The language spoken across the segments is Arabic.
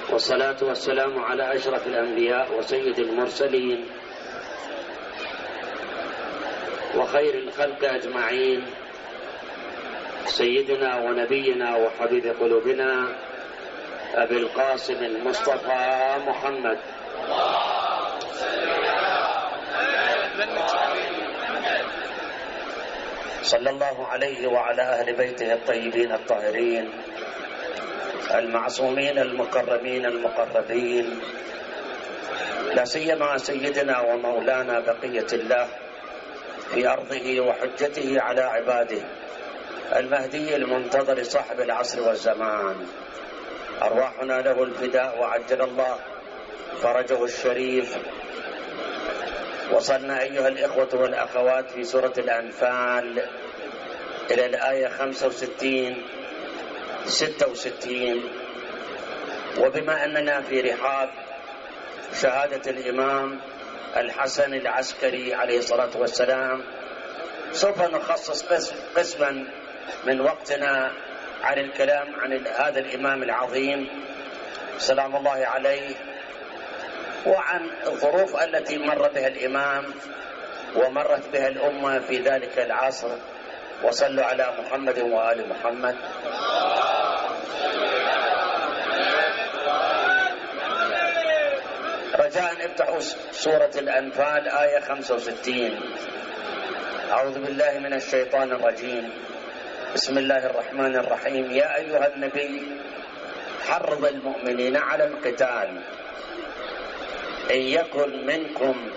والصلاة والسلام على أشرف الأنبياء وسيد المرسلين وخير الخلق أجمعين، سيدنا ونبينا وحبيب قلوبنا أبي القاسم المصطفى محمد صلى الله عليه وعلى أهل بيته الطيبين الطاهرين المعصومين المكرمين المقربين، لا سيما سيدنا ومولانا بقية الله في أرضه وحجته على عباده المهدي المنتظر صاحب العصر والزمان، أرواحنا له الفداء وعجل الله فرجه الشريف. وصلنا أيها الإخوة والأخوات في سورة الأنفال إلى الآية 65 66، وبما أننا في رحاب شهادة الإمام الحسن العسكري عليه الصلاة والسلام، سوف نخصص قسما من وقتنا عن الكلام عن هذا الإمام العظيم سلام الله عليه، وعن الظروف التي مر بها الإمام ومرت بها الأمة في ذلك العصر. وصلوا على محمد وآل محمد. رجاء افتحوا سورة الأنفال آية 65. أعوذ بالله من الشيطان الرجيم. بسم الله الرحمن الرحيم. يا أيها النبي حرض المؤمنين على القتال، إن يكن منكم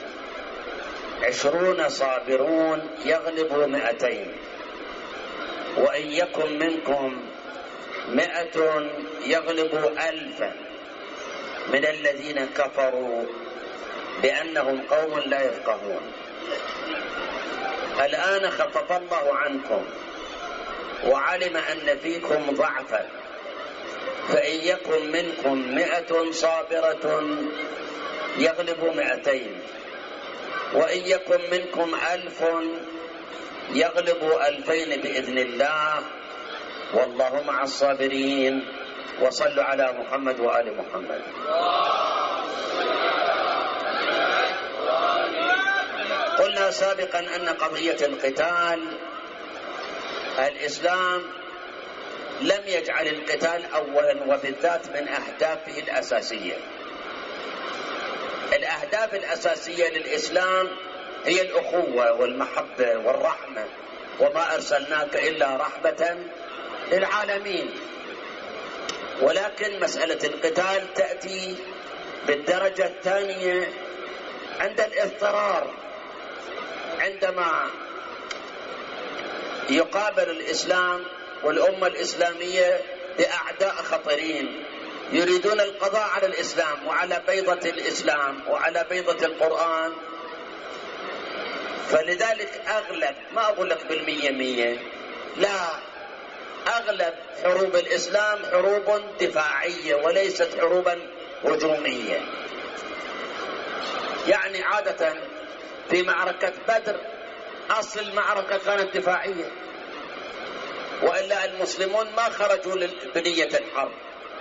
20 صابرون يغلبوا 200، وإن يكن منكم 100 يغلبوا 1000 من الذين كفروا بأنهم قوم لا يفقهون. الآن خفف الله عنكم وعلم أن فيكم ضعفا، فإن يكن منكم 100 صابرة يغلبوا 200، وإن يكن منكم 1000 يغلبوا 2000 بإذن الله، والله مع الصابرين. وصلوا على محمد وآل محمد. قلنا سابقا أن قضية القتال الإسلام لم يجعل القتال أولا وبالذات من أهدافه الأساسية. الأهداف الأساسية للإسلام هي الأخوة والمحبة والرحمة، وما أرسلناك إلا رحمة للعالمين. ولكن مسألة القتال تأتي بالدرجة الثانية عند الاضطرار، عندما يقابل الإسلام والأمة الإسلامية بأعداء خطيرين يريدون القضاء على الإسلام وعلى بيضة الإسلام وعلى بيضة القرآن. فلذلك أغلب، ما أقول لك 100%، لا، أغلب حروب الإسلام حروب دفاعية وليست حروبا هجومية. يعني عادة في معركة بدر أصل المعركة كانت دفاعية، وإلا المسلمون ما خرجوا بنية الحرب،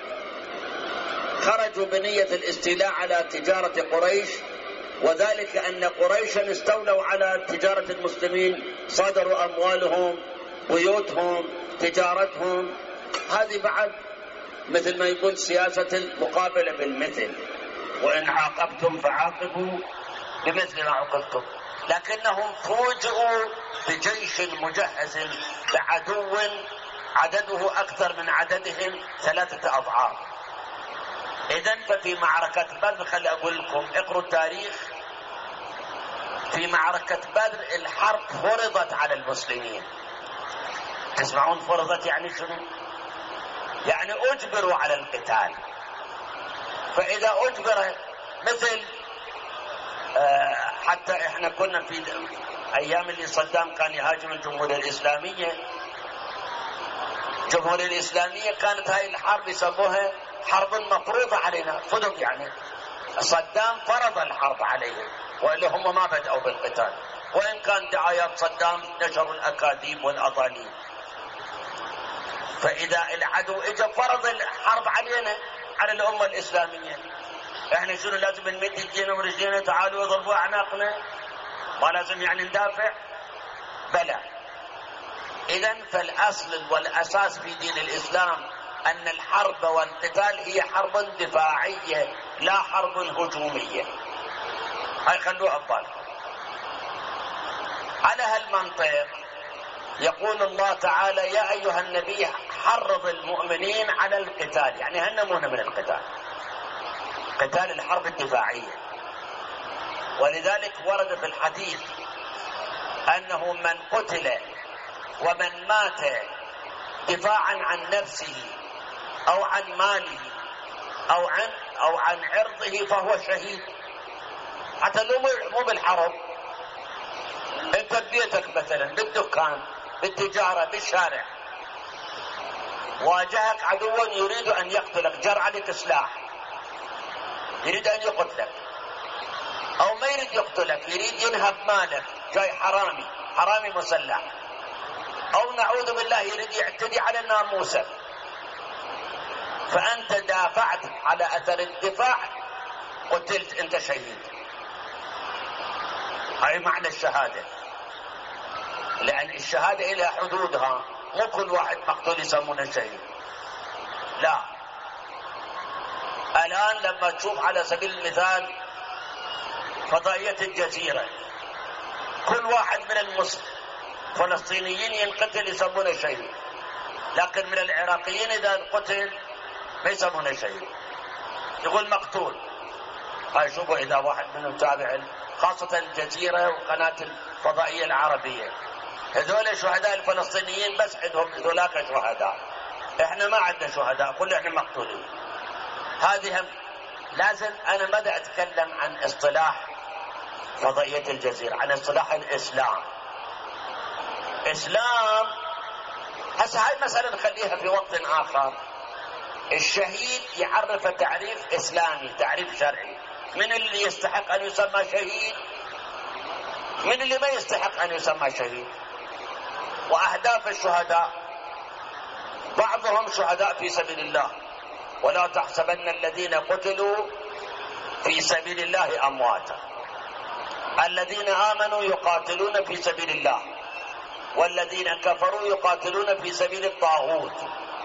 خرجوا بنية الاستيلاء على تجارة قريش، وذلك أن قريشا استولوا على تجارة المسلمين، صادروا أموالهم، بيوتهم، تجارتهم. هذه بعد مثل ما يقول سياسة المقابلة بالمثل، وإن عاقبتم فعاقبوا بمثل ما عوقبتم. لكنهم فوجئوا بجيش مجهز بعدو عدده أكثر من عددهم 3 أضعاف. إذن ففي معركة بدر، خلي أقول لكم اقروا التاريخ، في معركة بدر الحرب فرضت على المسلمين. تسمعون فرضت يعني شنو؟ يعني أجبروا على القتال. فإذا أجبر، مثل حتى إحنا كنا في أيام اللي صدام كان يهاجم الجمهورية الإسلامية، الجمهورية الإسلامية كانت هاي الحرب يسموها حرب مفروضة علينا، فرض، يعني صدام فرض الحرب عليهم، وإلا هم ما بدأوا بالقتال، وإن كان دعايات صدام نشروا الأكاذيب والأضاليل. فإذا العدو اجى فرض الحرب علينا، على الأمة الإسلامية، احنا شنو لازم نمد ايدينا ورجلينا تعالوا يضربوا أعناقنا؟ ما لازم يعني ندافع؟ بلى. إذن فالأصل والأساس في دين الإسلام أن الحرب والقتال هي حرب دفاعية لا حرب هجومية. هاي خلوها ببالكم. على هالمنطق يقول الله تعالى: يا أيها النبي حرض المؤمنين على القتال، يعني هنمونا من القتال، قتال الحرب الدفاعية. ولذلك ورد في الحديث أنه من قتل ومن مات دفاعا عن نفسه أو عن ماله أو عن عرضه فهو شهيد. حتى لو مو بالحرب، انت ببيتك مثلا، بالدكان، بالتجارة، بالشارع، واجهك عدو يريد أن يقتلك، جر عليك سلاح، يريد أن يقتلك، أو ما يريد يقتلك، يريد ينهب مالك، جاي حرامي مسلح، أو نعوذ بالله يريد يعتدي على ناموسك، فأنت دافعت على أثر الدفاع، قتلت، أنت شهيد. هاي معنى الشهادة، لأن الشهادة إلى حدودها، مو كل واحد مقتول يسمونه شهيد، لا. الآن لما تشوف على سبيل المثال فضائية الجزيرة، كل واحد من الفلسطينيين ينقتل يسمونه شهيد، لكن من العراقيين إذا قتل ما يسمونه شهيد، يقول مقتول. هاي شوفوا إذا واحد منهم تابع خاصة الجزيرة وقناة الفضائية العربية، هذول شهداء الفلسطينيين بس عندهم هذولاك شهداء، احنا ما عندنا شهداء، كل احنا مقتولين. هذه هم لازم. انا ماذا اتكلم عن اصطلاح فضائية الجزيرة، عن اصطلاح الاسلام. اسلام هسه هاي مسألة نخليها في وقت اخر. الشهيد يعرف تعريف اسلامي، تعريف شرعي. من اللي يستحق ان يسمى شهيد، من اللي ما يستحق ان يسمى شهيد. واهداف الشهداء، بعضهم شهداء في سبيل الله، ولا تحسبن الذين قتلوا في سبيل الله امواتا، الذين امنوا يقاتلون في سبيل الله، والذين كفروا يقاتلون في سبيل الطاغوت.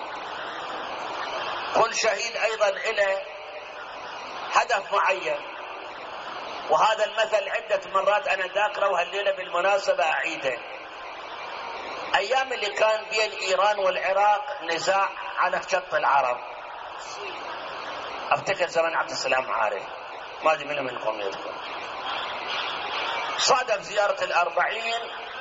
كل شهيد ايضا له هدف معين، وهذا المثل عدة مرات انا ذاكره، وهالليله بالمناسبة اعيده. ايام اللي كان بين ايران والعراق نزاع على شط العرب، افتكر زمن عبد السلام عارف، ما ادري منكم يذكر، صادف زيارة ال40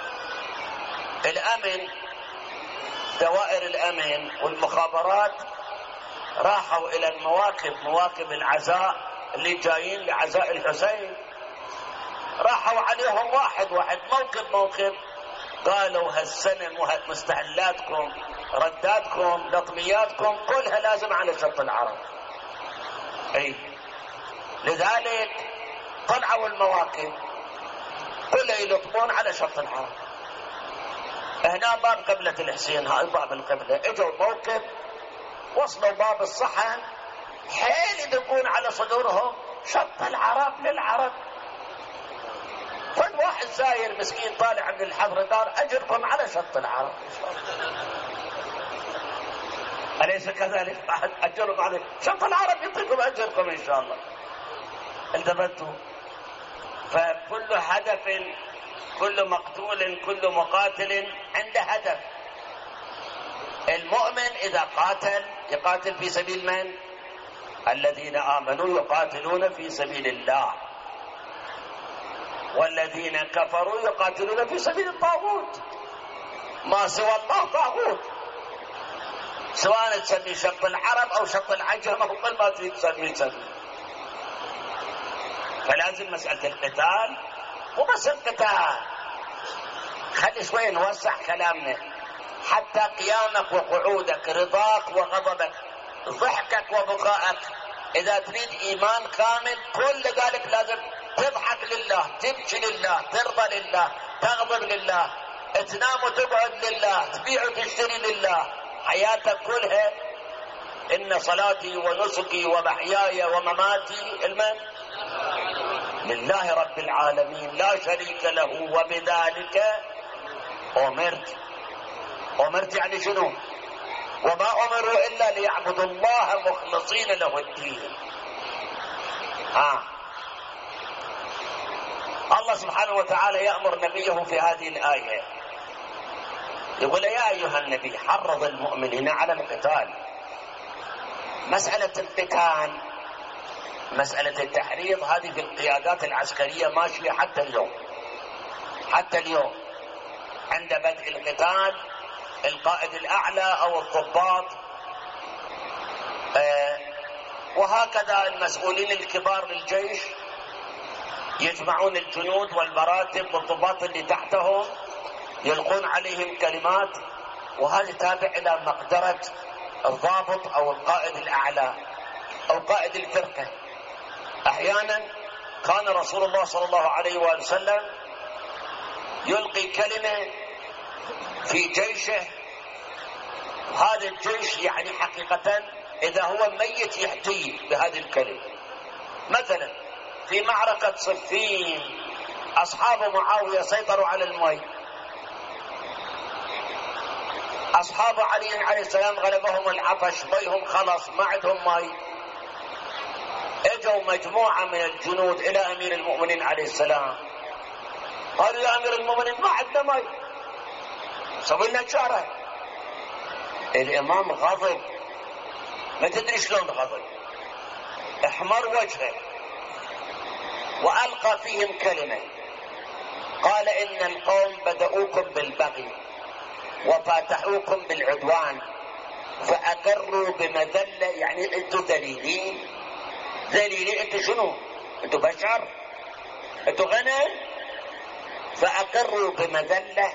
الامن، دوائر الامن والمخابرات راحوا الى مواكب العزاء اللي جايين لعزاء الحسين، راحوا عليهم واحد موكب، قالوا هالسنة مستهلاتكم، رداتكم، لطمياتكم كلها لازم على شط العرب. اي لذلك طلعوا المواكب كلها يلطمون على شط العرب. هنا باب قبلة الحسين، هاي باب القبلة، اجوا موكب، وصلوا باب الصحن، حيل يدقون على صدورهم شط العرب للعرب. فالواحد زاير مسكين طالع من الحضر دار: اجركم على شط العرب. أليس كذلك؟ اجركم على شط العرب، يعطيكم اجركم ان شاء الله. انتبهتوا؟ فكل هدف، كل مقتول، كل مقاتل عنده هدف. المؤمن إذا قاتل يقاتل في سبيل من؟ الذين آمنوا يقاتلون في سبيل الله، والذين كفروا يقاتلون في سبيل الطاغوت. ما سوى الله طاغوت، سواء تسمي شط العرب أو شط العجم أو كل ما تسمي. فلازم مسألة القتال وبس القتال. خلي شوي نوسع كلامنا، حتى قيامك وقعودك، رضاك وغضبك، ضحكك وبكائك، إذا تريد إيمان كامل كل ذلك لازم تضحك لله، تبكي لله، ترضى لله، تغضب لله، تنام وتقعد لله، تبيع وتشتري لله، حياتك كلها إن صلاتي ونسكي ومحياي ومماتي لله رب العالمين لا شريك له وبذلك أمرت يعني شنو؟ وما أمروا إلا ليعبدوا الله مخلصين له الدين. الله سبحانه وتعالى يأمر نبيه في هذه الآية، يقول يا أيها النبي حرض المؤمنين على القتال. مسألة القتال، مسألة التحريض، هذه في القيادات العسكرية ماشية حتى اليوم عند بدء القتال القائد الأعلى أو الضباط وهكذا المسؤولين الكبار للجيش يجمعون الجنود والمراتب والضباط اللي تحتهم، يلقون عليهم كلمات، وهذا تابع إلى مقدرة الضابط أو القائد الأعلى أو قائد الفرقة. أحيانا كان رسول الله صلى الله عليه وآله وسلم يلقي كلمة في جيشه، هذا الجيش يعني حقيقة إذا هو ميت يحتي بهذه الكلمة. مثلا في معركة صفين أصحاب معاوية سيطروا على الماء، أصحاب علي عليه السلام غلبهم العطش، بيهم خلص ما عندهم ماء، اجوا مجموعة من الجنود إلى أمير المؤمنين عليه السلام، قالوا يا أمير المؤمنين ما عندنا ماء، سوي لنا شارع. الإمام غضب، ما تدري شلون غضب، احمر وجهه وألقى فيهم كلمة، قال إن القوم بدأوكم بالبغي وفاتحوكم بالعدوان فأقروا بمذلة، يعني أنتوا ذليلين. أنتوا شنو؟ أنتوا بشر؟ أنتوا غنم؟ فأقروا بمذلة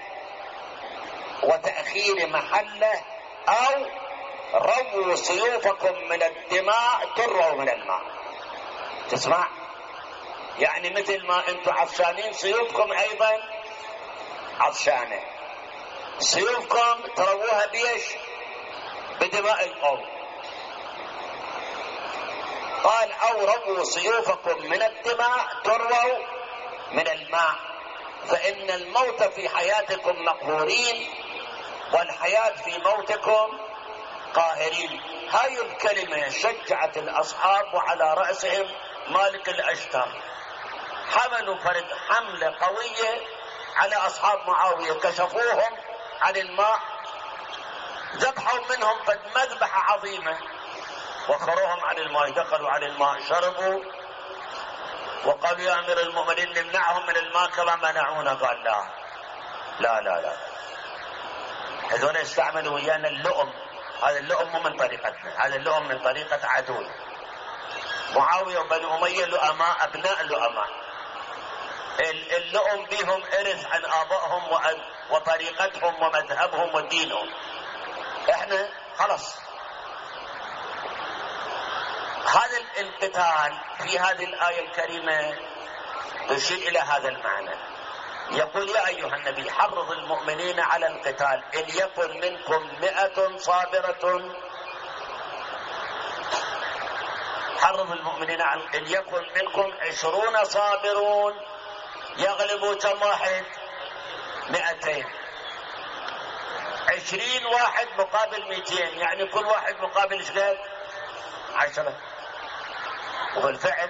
وتأخير محله أو رووا سيوفكم من الدماء تروا من الماء. تسمع؟ يعني مثل ما أنتوا عطشانين سيوفكم أيضا عطشانة، سيوفكم ترووها بيش؟ بدماء القوم. قال أو رووا سيوفكم من الدماء تروا من الماء، فإن الموت في حياتكم مقهورين والحياة في موتكم قاهرين. هاي الكلمة شجعت الأصحاب وعلى رأسهم مالك الأشتر، حملوا فرد حملة قوية على أصحاب معاوية، كشفوهم عن الماء، ذبحوا منهم قد مذبحة عظيمة وخروهم عن الماء، دخلوا عن الماء شربوا وقالوا يا أمير المؤمنين نمنعهم من الماء كما منعونا. قال لا لا لا لا، هذول استعملوا ويانا اللؤم، هذا اللؤم مو من طريقتنا، هذا اللؤم من طريقة عدو. معاوية وبنو أمية لؤماء، أبناء لؤماء، اللؤم بهم إرث عن آبائهم وطريقتهم ومذهبهم ودينهم. احنا خلص. هذا القتال في هذه الآية الكريمة يشير إلى هذا المعنى، يقول يا أيها النبي حرض المؤمنين على القتال إن يكن منكم 100 صابرة، حرض المؤمنين على إن يكن منكم 20 صابرون يغلبوا كم واحد؟ 200. 20 واحد مقابل 200، يعني كل واحد مقابل شقد 10. وبالفعل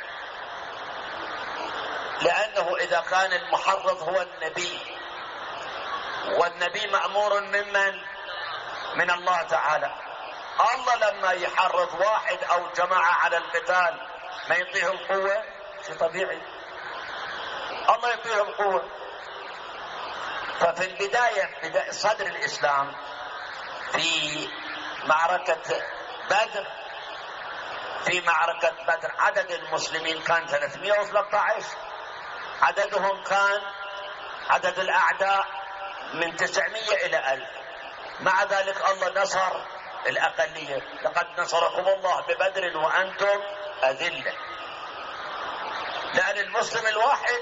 لأنه إذا كان المحرض هو النبي، والنبي مأمور من الله تعالى، الله لما يحرض واحد أو جماعة على القتال ما يعطيهم قوة؟ شيء طبيعي، الله يعطيهم قوة. ففي البداية صدر الإسلام في معركة بدر، في معركة بدر عدد المسلمين كان 313، عددهم كان عدد الأعداء من 900 إلى 1000. مع ذلك الله نصر الأقلية، لقد نصركم الله ببدر وأنتم أذلة. لأن المسلم الواحد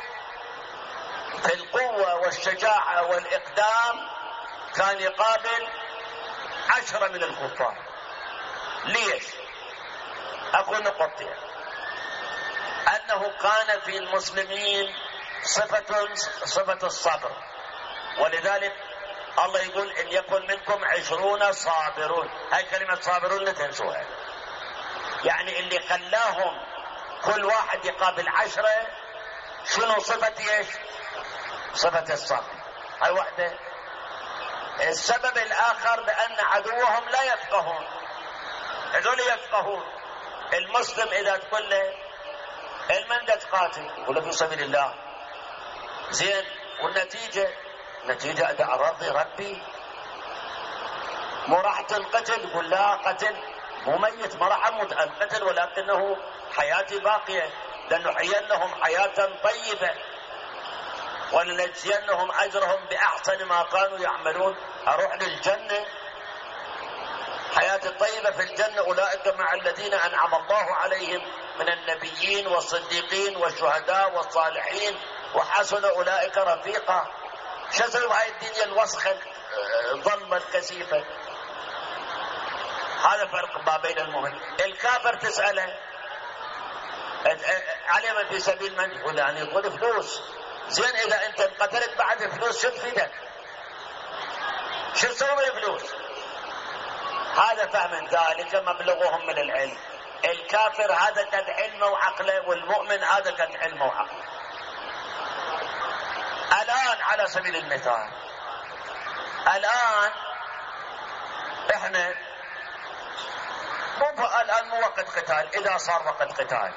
في القوة والشجاعة والإقدام كان يقابل 10 من الكفار. ليش؟ أكو نقطتين. أنه كان في المسلمين صفة الصبر، ولذلك الله يقول إن يكن منكم 20 صابرون. هاي كلمة صابرون لا تنسوها. يعني اللي خلاهم كل واحد يقابل 10 شنو؟ صفة ايش؟ صفة الصبر. هاي واحدة. السبب الآخر لأن عدوهم لا يفقهون، هذول يفقهون. المسلم إذا تقول له المن تقاتل يقول له في سبيل الله، زين، والنتيجة أدى أراضي ربي، مو راح تنقتل؟ يقول لا، قتل مو ميت، ما راح أموت، القتل ولكنه حياتي باقية، لأنه حيينهم حياة طيبة ولنجزينهم أجرهم بأحسن ما كانوا يعملون. أروح للجنة، حياة الطيبة في الجنة، أولئك مع الذين أنعم الله عليهم من النبيين والصديقين والشهداء والصالحين وحسن أولئك رفيقا. شو اسوي بهاي الدنيا الوسخة الظلمة الكثيفة؟ هذا فرق ما بين المؤمن. الكافر تسأله على من في سبيل من؟ يقول يعني يقول فلوس. زين، إذا أنت انقتلت بعد فلوس شو تفيدك؟ شو تسوي بالفلوس؟ هذا فهم ذلك مبلغهم من العلم. الكافر هذا قد علمه وعقله، والمؤمن هذا قد علمه وعقله. الآن على سبيل المثال، الآن احنا الآن مو وقت قتال. إذا صار وقت قتال،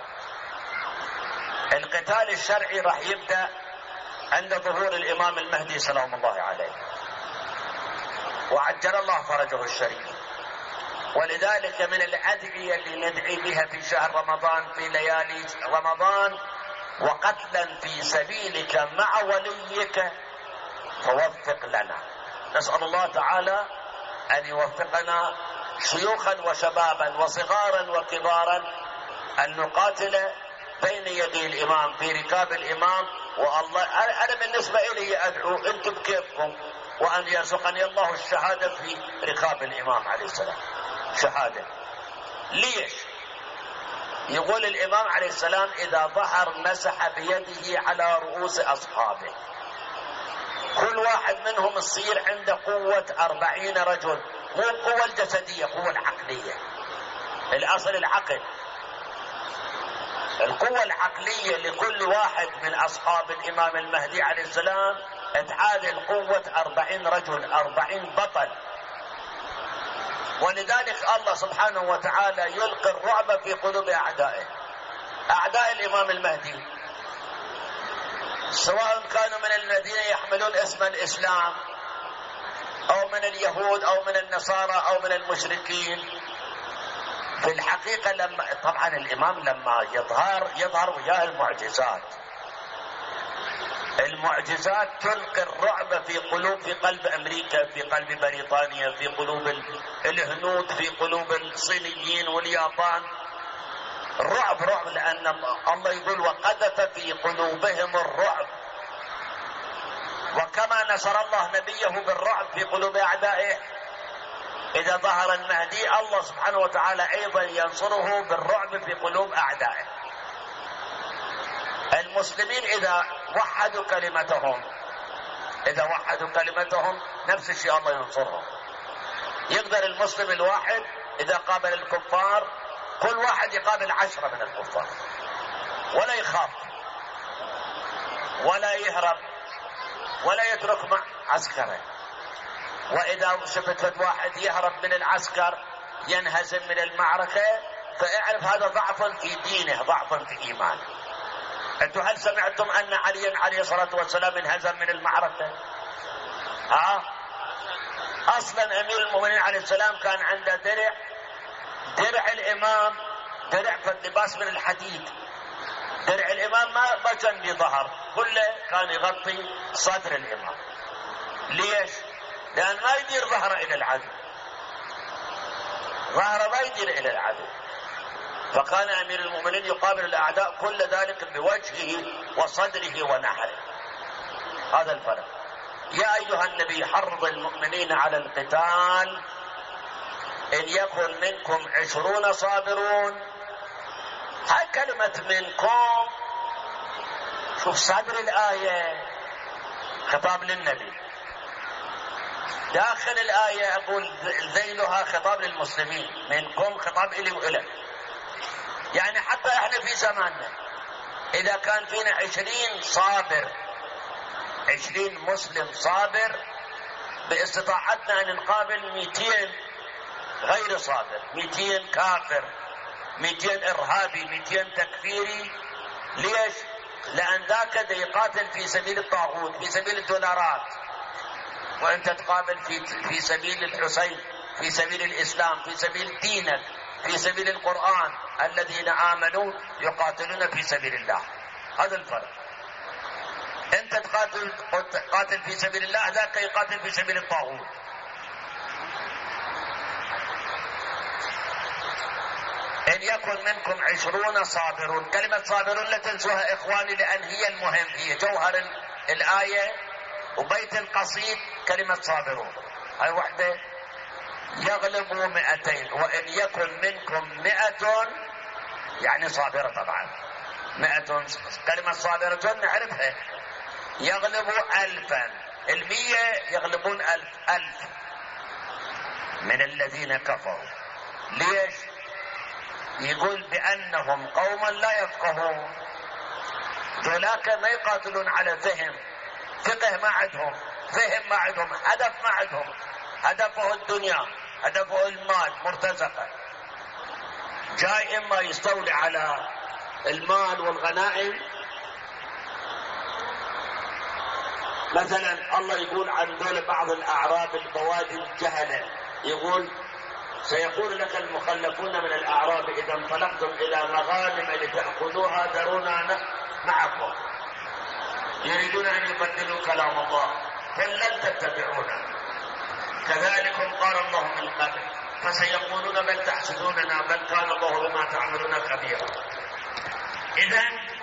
القتال الشرعي راح يبدأ عند ظهور الإمام المهدي سلام الله عليه، وعجل الله فرجه الشريف. ولذلك من الأدعية اللي ندعي بها في شهر رمضان في ليالي رمضان: وقتلا في سبيلك مع وليك فوفق لنا. نسأل الله تعالى أن يوفقنا شيوخا وشبابا وصغارا وكبارا أن نقاتل بين يدي الإمام في ركاب الإمام. والله أنا بالنسبة إلي أدعو، أنتم بكيفكم، وأن يرزقني الله الشهادة في ركاب الإمام عليه السلام. شهادة. ليش؟ يقول الإمام عليه السلام: إذا ظهر مسح بيده على رؤوس أصحابه. كل واحد منهم يصير عنده قوة 40 رجل، مو القوة الجسدية، قوة العقلية. الأصل العقل. القوة العقلية لكل واحد من أصحاب الإمام المهدي عليه السلام تعادل قوة 40 رجل، 40 بطل. ولذلك الله سبحانه وتعالى يلقي الرعب في قلوب أعدائه، أعداء الإمام المهدي، سواء كانوا من الذين يحملون اسم الإسلام أو من اليهود أو من النصارى أو من المشركين. في الحقيقة لما طبعا الإمام لما يظهر وياه المعجزات تلقي الرعب في قلب أمريكا، في قلب بريطانيا، في قلوب الهنود، في قلوب الصينيين واليابان. رعب، لأن الله يقول: وقذف في قلوبهم الرعب. وكما نصر الله نبيه بالرعب في قلوب أعدائه، إذا ظهر المهدي الله سبحانه وتعالى أيضا ينصره بالرعب في قلوب أعدائه. المسلمين إذا وحدوا كلمتهم نفس الشيء الله ينصرهم. يقدر المسلم الواحد إذا قابل الكفار كل واحد يقابل 10 من الكفار، ولا يخاف ولا يهرب ولا يترك مع عسكره. وإذا شفت واحد يهرب من العسكر ينهزم من المعركة، فاعرف هذا ضعف في دينه، ضعف في إيمانه. أنتم هل سمعتم أن عليا عليه الصلاة والسلام انهزم من المعركة؟ أصلا أمير المؤمنين عليه السلام كان عنده درع الإمام، درع لباس من الحديد. درع الإمام ما كان بظهر، كله كان يغطي صدر الإمام. ليش؟ لأن ما يدير ظهره إلى العدو، ظهره ما يدير إلى العدو. فكان أمير المؤمنين يقابل الأعداء كل ذلك بوجهه وصدره ونحره. هذا الفرق. يا أيها النبي حرض المؤمنين على القتال إن يكن منكم 20 صابرون. هاي كلمة منكم، شوف صدر الآية خطاب للنبي، داخل الآية أقول ذيلها خطاب للمسلمين، منكم خطاب إلي وإلك. يعني حتى احنا في زماننا إذا كان فينا 20 صابر، 20 مسلم صابر، باستطاعتنا أن نقابل 200 غير صابر، 200 كافر، 200 إرهابي، 200 تكفيري. ليش؟ لأن ذاك دا يقاتل في سبيل الطاغوت، في سبيل الدولارات، وأنت تقابل في سبيل الحسين، في سبيل الإسلام، في سبيل دينك، في سبيل القرآن. الذين آمنوا يقاتلون في سبيل الله. هذا الفرق. أنت تقاتل في سبيل الله، ذاك يقاتل في سبيل الطاغوت. إن يكن منكم 20 صابرون. كلمة صابرون لا تنسوها إخواني، لأن هي المهم، هي جوهر الآية وبيت القصيد. كلمة صابرون هاي وحدة. يغلبوا 200. وإن يكن منكم 100 يعني صابرة طبعا. 100 كلمة صابرة نعرفها. يغلبوا 1000. 100 يغلبون 1000 من الذين كفروا. ليش؟ يقول بأنهم قوما لا يفقهون. ذولاك ما يقاتلون على فهم، فقه ما عندهم، فهم ما عندهم، هدف ما عندهم. هدفه الدنيا، هدفه المال، مرتزقة. جاي إما يستولي على المال والغنائم. مثلا الله يقول عن ذول بعض الأعراب البوادي الجهلة، يقول سيقول لك المخلفون من الأعراب إذا انطلقتم إلى مغانم لتأخذوها ذرونا معكم. يريدون أن يبدلوا كلام الله، فلن تتبعونا. كذلكم قال الله من قبل، فسيقولون بل تحسدوننا بل كان الله بما تعملون خبيرا. إذا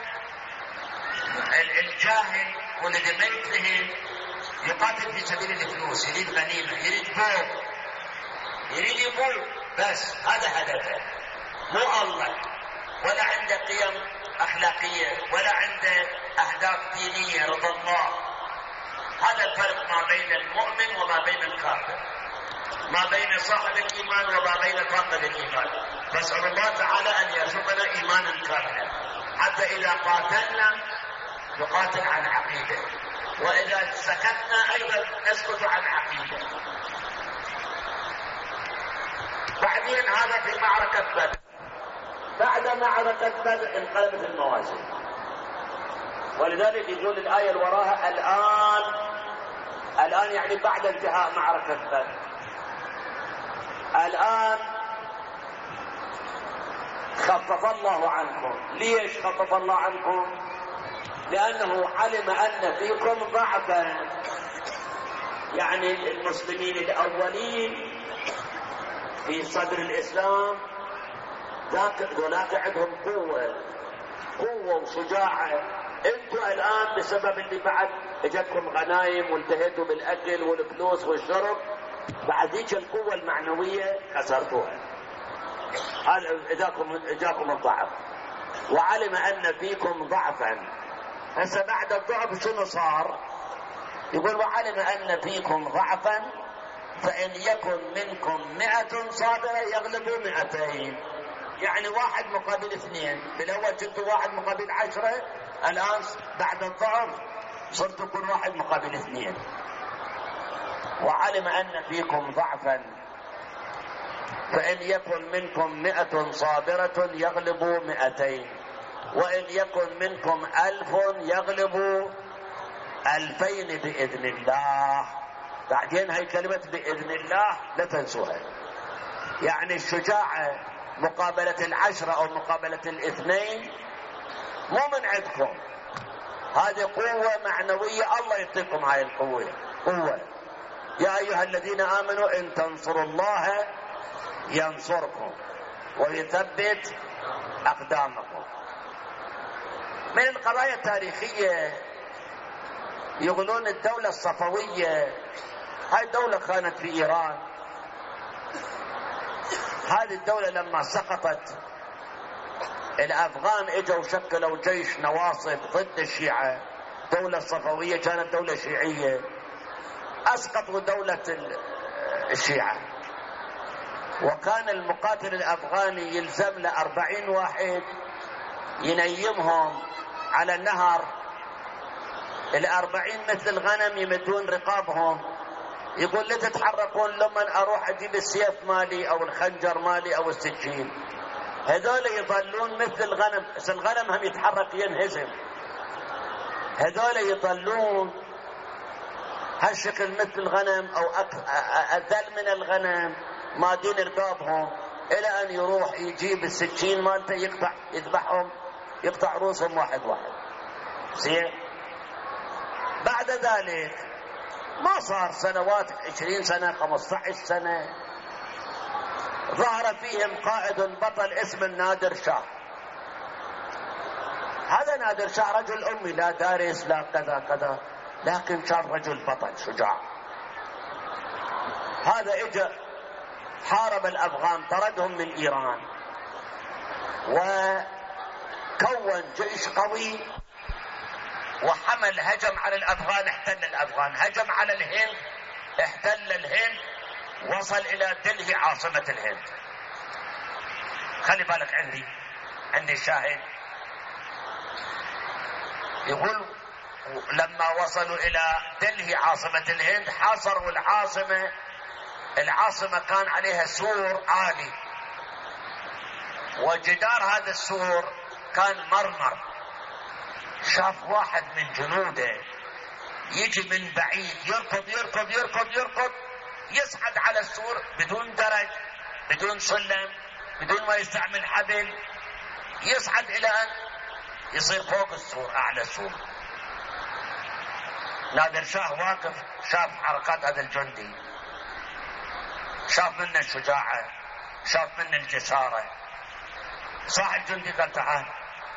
الجاهل والذي ما يفهم يقاتل في سبيل الفلوس، يريد غنيمة، يريد فوق، يريد يقول بس هذا هدفه، مو الله، ولا عنده قيم أخلاقية، ولا عنده أهداف دينية رضا الله. هذا الفرق ما بين المؤمن وما بين الكافر، ما بين صاحب الإيمان وما بين فاقد الإيمان. فاسأل الله تعالى أن يرزقنا إيمانا كاملا، حتى إذا قاتلنا نقاتل عن عقيدة، وإذا سكتنا أيضا نسكت عن عقيدة. بعدين هذا في معركة بدر. بعد معركة بدر انقلبت الموازين، ولذلك يقول الآية اللي وراها الآن يعني بعد انتهاء معركة بدر. الآن خفف الله عنكم. ليش خفف الله عنكم؟ لأنه علم أن فيكم ضعفا. يعني المسلمين الأولين في صدر الإسلام ذولاك عندهم قوة وشجاعة. انتوا الآن بسبب اللي بعد اجتكم غنايم وانتهيتوا بالأكل والفلوس والشرب، بعد ذيك القوة المعنوية كسرتوها. هذا اجاكم الضعف، وعلم أن فيكم ضعفا. هسه بعد الضعف شنو صار؟ يقول وعلم أن فيكم ضعفا فإن يكن منكم 100 صابرة يغلبوا 200. يعني 1 مقابل 2. بالأول كنتوا 1 مقابل 10، الآن بعد الضعف صرتوا كل 1 مقابل 2. وعلم أن فيكم ضعفا فإن يكن منكم 100 صابرة يغلبوا 200. وإن يكن منكم 1000 يغلبوا 2000 بإذن الله. بعدين هاي كلمة بإذن الله لا تنسوها. يعني الشجاعة مقابلة 10 أو مقابلة 2 مو من عندكم، هذه قوة معنوية، الله يعطيكم هاي القوة. يا أيها الذين آمنوا إن تنصروا الله ينصركم ويثبت أقدامكم. من القضايا التاريخية يقولون الدولة الصفوية، هاي دولة كانت في إيران، هذه الدولة لما سقطت الأفغان اجوا وشكلوا جيش نواصب ضد الشيعة. دولة صفوية كانت دولة شيعية، أسقطوا دولة الشيعة، وكان المقاتل الأفغاني يلزم له 40 واحد ينيمهم على النهر. 40 مثل الغنم يمدون رقابهم، يقول لا تتحركون لما أروح أجيب السيف مالي أو الخنجر مالي أو السكين. هذول يظلون مثل الغنم، بس الغنم هم يتحرك ينهزم، هذول يظلون هالشكل مثل الغنم أو أذل من الغنم مادين رقابهم، إلى أن يروح يجيب السكين مالته يقطع، يذبحهم، يقطع رؤوسهم واحد واحد. زين، بعد ذلك ما صار سنوات، 20 سنة 15 سنة، ظهر فيهم قائد بطل اسمه نادر شاه. هذا نادر شاه رجل أمي، لا دارس لا كذا كذا، لكن كان رجل بطل شجاع. هذا اجى حارب الأفغان، طردهم من إيران، وكون جيش قوي وحمل، هجم على الأفغان، احتل الأفغان، هجم على الهند، احتل الهند، وصل إلى دلهي عاصمة الهند. خلي بالك، عندي الشاهد يقول لما وصلوا إلى دلهي عاصمة الهند حاصروا العاصمة كان عليها سور عالي، وجدار هذا السور كان مرمر. شاف واحد من جنوده يجي من بعيد يركض يركض يركض يركض، يصعد على السور بدون درج، بدون سلم، بدون ما يستعمل حبل، يصعد إلى أن يصير فوق السور، أعلى السور. نادر شاه واقف، شاف حركات هذا الجندي، شاف منه الشجاعة، شاف منه الجسارة. صاح الجندي قال تعال.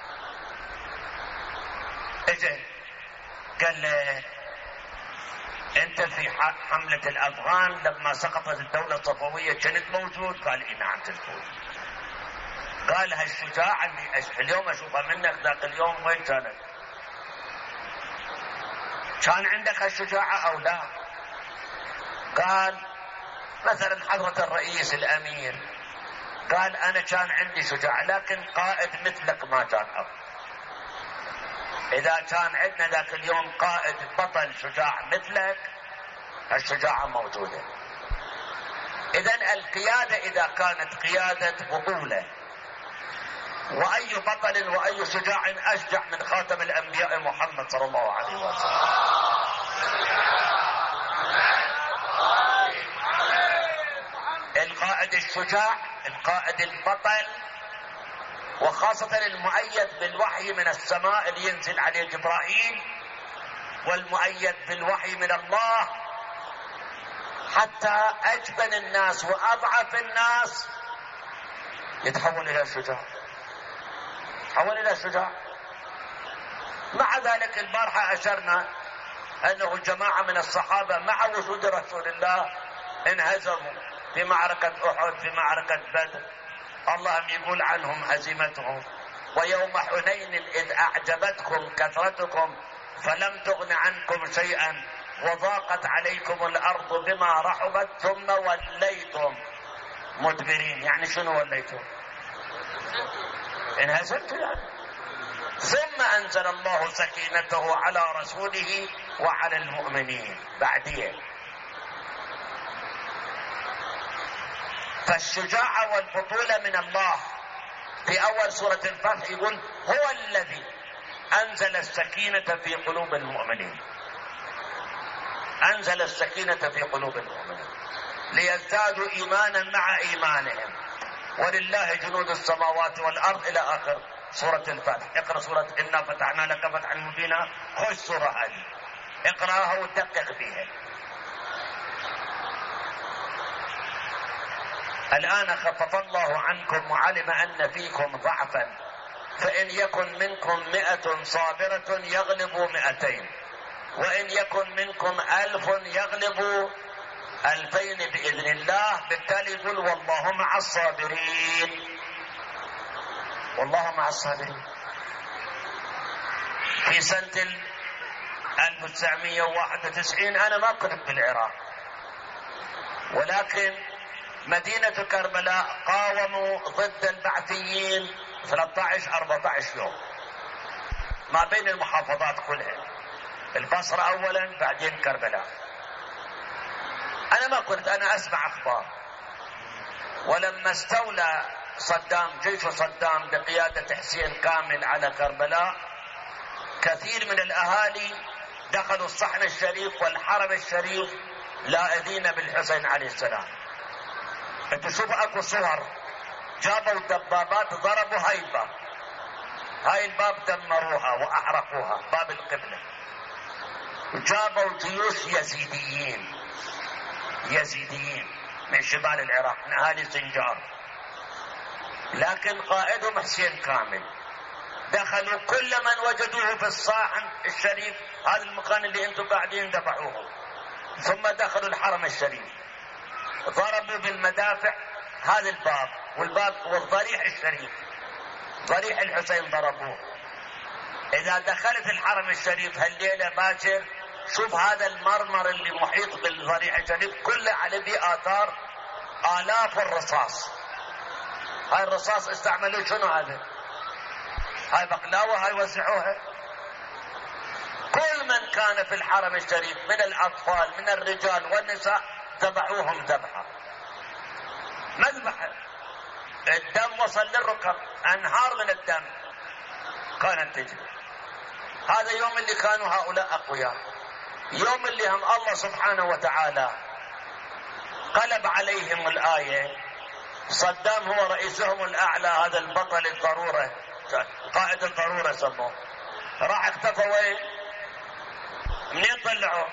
اجى قال له انت في حملة الافغان لما سقطت الدولة الصفوية كنت موجود؟ قال اي نعم كنت موجود. قال هالشجاعة اللي اليوم اشوفها منك ذاك اليوم وين كانت؟ كان عندك هالشجاعة او لا؟ قال مثلا حضرة الرئيس الامير، قال انا كان عندي شجاعة، لكن قائد مثلك ما كان افضل. إذا كان عندنا ذاك اليوم قائد بطل شجاع مثلك، الشجاعة موجودة. إذن القيادة إذا كانت قيادة بطولة، وأي بطل وأي شجاع أشجع من خاتم الأنبياء محمد صلى الله عليه وسلم. القائد الشجاع، القائد البطل، وخاصة المؤيد بالوحي من السماء اللي ينزل عليه جبرائيل، والمؤيد بالوحي من الله، حتى أجبن الناس وأضعف الناس يتحول إلى شجاع، يتحول إلى شجاع. مع ذلك البارحة أشرنا أنه جماعة من الصحابة مع وجود رسول الله انهزموا في معركة أحد، في معركة بدر. الله يقول عنهم هزيمتهم: ويوم حنين إذ أعجبتكم كثرتكم فلم تغن عنكم شيئا وضاقت عليكم الأرض بما رحبت ثم وليتم مدبرين. يعني شنو وليتم؟ انهزمتوا يعني. ثم أنزل الله سكينته على رسوله وعلى المؤمنين بعدين. فالشجاعة والبطولة من الله. في أول سورة الفتح يقول: هو الذي أنزل السكينة في قلوب المؤمنين. أنزل السكينة في قلوب المؤمنين ليزدادوا إيمانا مع إيمانهم، ولله جنود السماوات والأرض إلى آخر سورة الفتح. اقرأ سورة إنا فتحنا لك فتحا مبينا، خش سورة هذه اقرأها ودقق فيها. الآن خفف الله عنكم وعلم أن فيكم ضعفا فإن يكن منكم 100 صابرة يغلبوا 200 وإن يكن منكم 1000 يغلبوا 2000 بإذن الله. بالتالي يقول والله مع الصابرين، والله مع الصابرين. في سنة 1991 أنا ما كنت بالعراق، ولكن مدينة كربلاء قاوموا ضد البعثيين 13-14 يوم ما بين المحافظات كلها، البصرة أولا بعدين كربلاء. أنا ما كنت، أنا أسمع أخبار. ولما استولى صدام، جيش صدام بقيادة حسين كامل على كربلاء، كثير من الأهالي دخلوا الصحن الشريف والحرم الشريف لاذين بالحسين عليه السلام. انتوا شوفوا اكو صور، جابوا دبابات ضربوا هاي الباب دمروها واحرقوها، باب القبلة. جابوا جيوش يزيديين من شمال العراق، من اهالي سنجار، لكن قائدهم حسين كامل. دخلوا كل من وجدوه في الصاحن الشريف، هذا المكان اللي انتم قاعدين، دفعوه. ثم دخلوا الحرم الشريف، ضربوا بالمدافع هذا الباب والضريح الشريف، ضريح الحسين ضربوه. اذا دخلت الحرم الشريف هالليلة باكر، شوف هذا المرمر اللي محيط بالضريح الشريف كله على به آثار آلاف الرصاص. هاي الرصاص استعملوه شنو هذا؟ هاي بقلاوة، هاي وزعوها. كل من كان في الحرم الشريف من الأطفال من الرجال والنساء ذبحوهم ذبحة، مذبحة. الدم وصل للركب، أنهار من الدم كانت تجري. هذا يوم اللي كانوا هؤلاء أقوياء، يوم اللي هم الله سبحانه وتعالى قلب عليهم الآية. صدام هو رئيسهم الأعلى، هذا البطل الضرورة، قائد الضرورة سموه، راح اختفى وين؟ منين طلعوا؟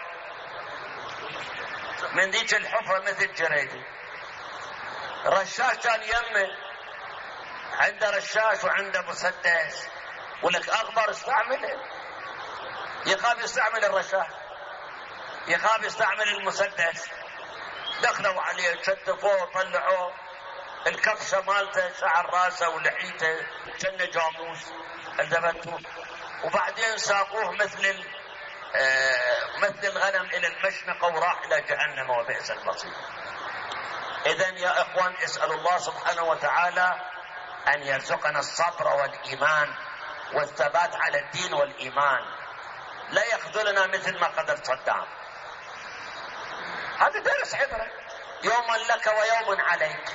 من ذيك الحفرة مثل جريدي. رشاش كان يمه، عنده رشاش وعنده مسدس، ولك اخبر استعمله، يخاف يستعمل الرشاش، يخاف يستعمل المسدس. دخلوا عليه، شتفوه، طلعوه، الكفشة مالته، شعر راسه ولحيته كأنه جاموس، الدبتوه، وبعدين ساقوه مثل الغنم الى المشنقة، وراح الى جهنم وبئس المصير. اذن يا اخوان، اسأل الله سبحانه وتعالى ان يرزقنا الصبر والايمان والثبات على الدين والايمان، لا يخذلنا مثل ما قدر صدام. هذا درس عبرة، يوم لك ويوم عليك.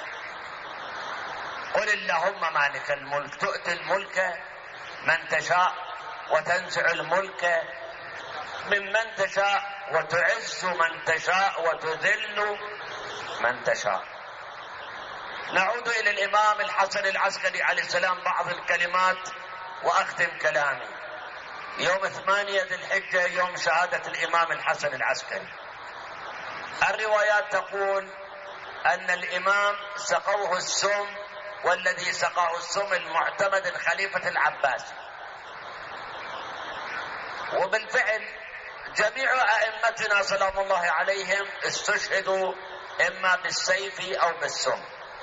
قل اللهم مالك الملك تؤتي الملك من تشاء وتنزع الملك ممن تشاء وتعز من تشاء وتذل من تشاء. نعود الى الامام الحسن العسكري عليه السلام، بعض الكلمات واختم كلامي. يوم 8 ذي الحجة يوم شهادة الامام الحسن العسكري. الروايات تقول ان الامام سقوه السم، والذي سقاه السم المعتمد الخليفة العباسي. وبالفعل جميع ائمتنا سلام الله عليهم استشهدوا اما بالسيف او بالسم.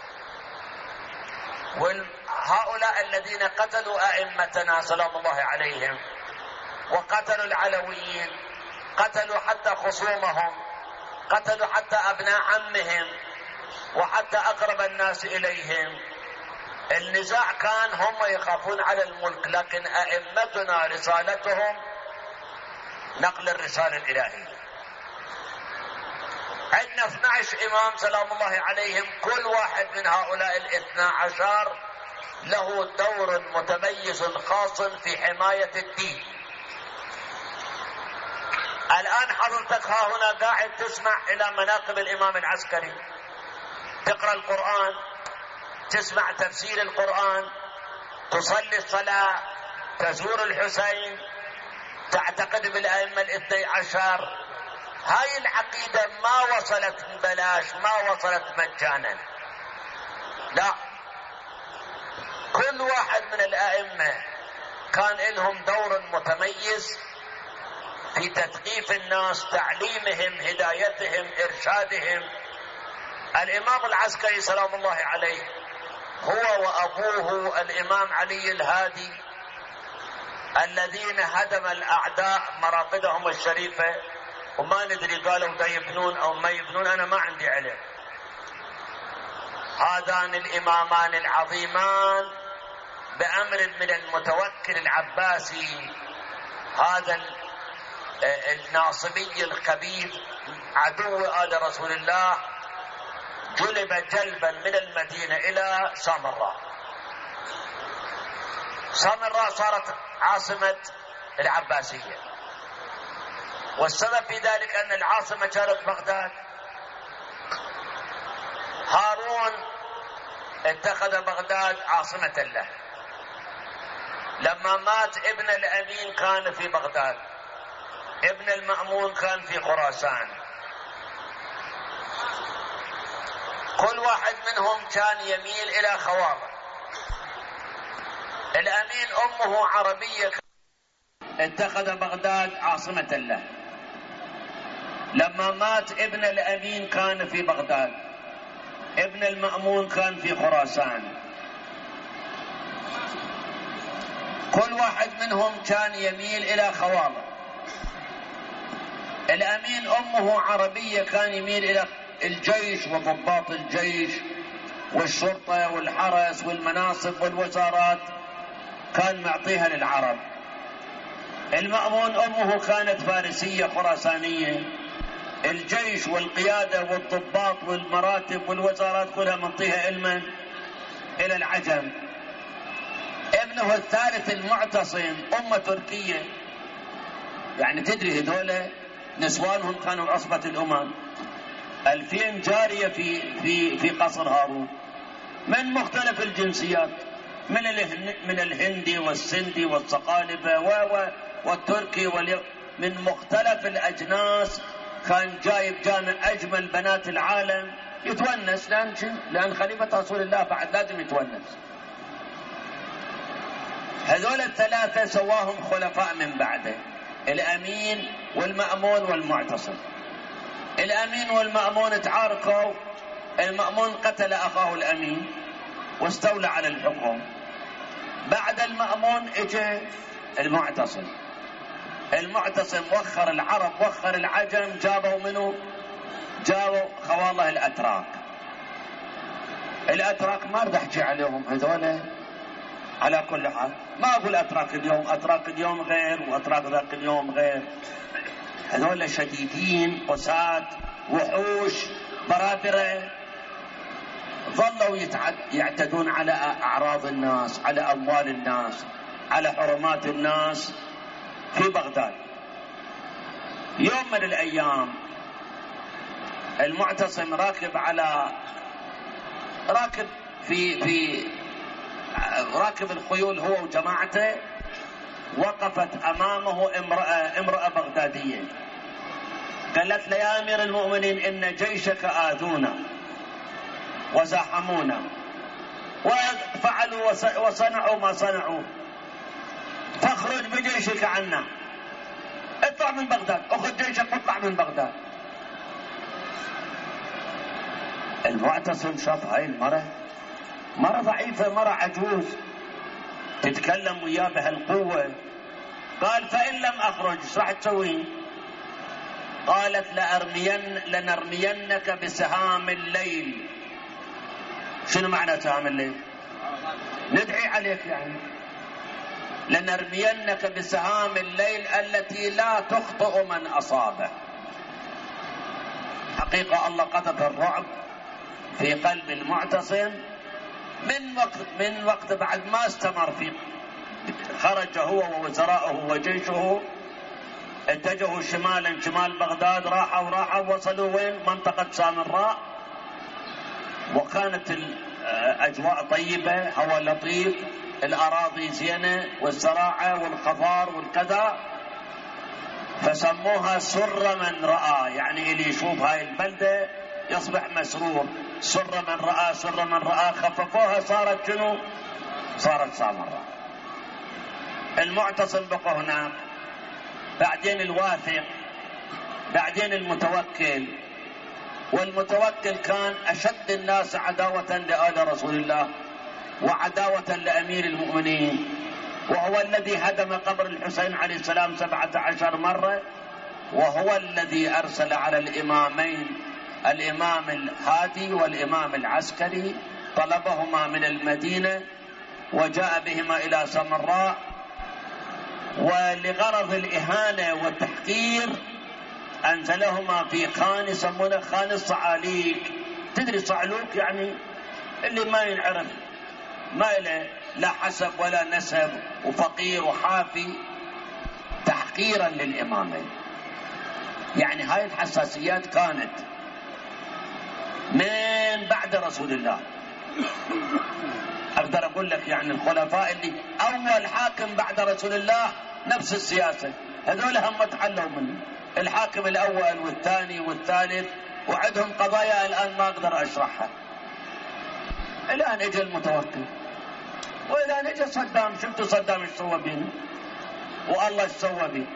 وهؤلاء الذين قتلوا ائمتنا سلام الله عليهم وقتلوا العلويين، قتلوا حتى خصومهم، قتلوا حتى ابناء عمهم وحتى اقرب الناس اليهم. النزاع كان هم يخافون على الملك، لكن ائمتنا رسالتهم نقل الرسالة الالهية. عندنا 12 امام سلام الله عليهم، كل واحد من هؤلاء ال12 له دور متميز خاص في حماية الدين. الان حضرتك ها هنا قاعد تسمع الى مناقب الامام العسكري، تقرأ القرآن، تسمع تفسير القرآن، تصلي الصلاة، تزور الحسين، تعتقد بالأئمة ال12. هاي العقيدة ما وصلت ببلاش، ما وصلت مجانا، لا. كل واحد من الأئمة كان لهم دور متميز في تثقيف الناس، تعليمهم، هدايتهم، إرشادهم. الإمام العسكري سلام الله عليه هو وأبوه الإمام علي الهادي الذين هدم الأعداء مراقدهم الشريفة، وما ندري قالوا دا يبنون أو ما يبنون، أنا ما عندي علم. هذان الإمامان العظيمان بأمر من المتوكل العباسي، هذا الناصبي الخبيث عدو آل رسول الله، جلب جلبا من المدينة إلى سامراء. سامراء صارت عاصمة العباسية، والسبب في ذلك أن العاصمة كانت بغداد. هارون اتخذ بغداد عاصمة له. لما مات ابن الأمين كان في بغداد، ابن المأمون كان في خراسان. كل واحد منهم كان يميل إلى خواطر. الأمين أمه عربية، اتخذ بغداد عاصمة له. لما مات ابن الأمين كان في بغداد، ابن المأمون كان في خراسان. كل واحد منهم كان يميل إلى خواطر. الأمين أمه عربية، كان يميل إلى الجيش وضباط الجيش والشرطة والحرس والمناصب والوزارات، كان معطيها للعرب. المأمون أمه كانت فارسية خراسانية، الجيش والقيادة والضباط والمراتب والوزارات كلها منطيها إلى العجم. ابنه الثالث المعتصم أمة تركية، يعني تدري هذول نسوانهم كانوا عصبة الأمم، 2000 جارية في قصر هارون من مختلف الجنسيات، من الهندي والسندي والصقالبة والتركي من مختلف الأجناس. كان جايب جامع أجمل بنات العالم يتونس، لأن خليفة رسول الله بعد لازم يتونس. هذول الثلاثة سواهم خلفاء من بعده، الأمين والمأمون والمعتصم. الأمين والمأمون تعاركوا، المأمون قتل أخاه الأمين واستولى على الحكم. بعد المأمون اجى المعتصم. المعتصم وخر العرب وخر العجم، جابوا منه؟ جابوا خوالله الأتراك. الأتراك ما بدي أحكي عليهم هذول، على كل حال ما أقول أتراك اليوم، أتراك اليوم غير وأتراك ذاك اليوم غير. هذول شديدين، قساة، وحوش، برادرة، ظلوا يعتدون على أعراض الناس، على أموال الناس، على حرمات الناس في بغداد. يوم من الأيام المعتصم راكب الخيول هو وجماعته. وقفت أمامه امرأة بغدادية، قالت له: يا أمير المؤمنين، إن جيشك آذونا وزاحمونا وفعلوا وصنعوا ما صنعوا، فاخرج بجيشك عنا، اطلع من بغداد، اخذ جيشك واطلع من بغداد. المعتصم شاف هاي المرأة، مرة ضعيفة، مرة عجوز، تتكلم وياه بهالقوة. قال: فإن لم أخرج ايش راح تسوي؟ قالت: لنرمينك بسهام الليل. شنو معنى سهام الليل؟ ندعي عليك يعني. لنرمينك بسهام الليل التي لا تخطئ من أصابه. حقيقة الله قذف الرعب في قلب المعتصم من وقت بعد ما استمر في خرج هو ووزراءه وجيشه، اتجهوا شمالا شمال بغداد، راحوا وصلوا وين؟ منطقة سامراء. وكانت الأجواء طيبة، هواء لطيف، الأراضي زينة والزراعة والخضار والكذا، فسموها سر من رأى، يعني اللي يشوف هاي البلدة يصبح مسرور. سر من رأى خففوها، صارت شنو؟ صارت سامراء. المعتصم بقى هناك بعدين الواثق، بعدين المتوكل. والمتوكل كان أشد الناس عداوة لآل رسول الله وعداوة لأمير المؤمنين، وهو الذي هدم قبر الحسين عليه السلام 17 مرة، وهو الذي أرسل على الإمامين، الإمام الهادي والإمام العسكري، طلبهما من المدينة وجاء بهما إلى سامراء، ولغرض الإهانة والتحقير أنزلهما في خان يسمونه خان الصعاليك. تدري صعلوك يعني اللي ما ينعرف، ما له لا حسب ولا نسب، وفقير وحافي، تحقيرا للإمامين. يعني هاي الحساسيات كانت من بعد رسول الله. أقدر أقول لك يعني الخلفاء اللي أول حاكم بعد رسول الله نفس السياسة، هذول هم تعلموا منه، الحاكم الأول والثاني والثالث، وعندهم قضايا الآن ما أقدر أشرحها. الآن اجى المتوكل، والآن اجى صدام. شفتوا صدام ايش سوى بينا، والله ايش سوى بيه.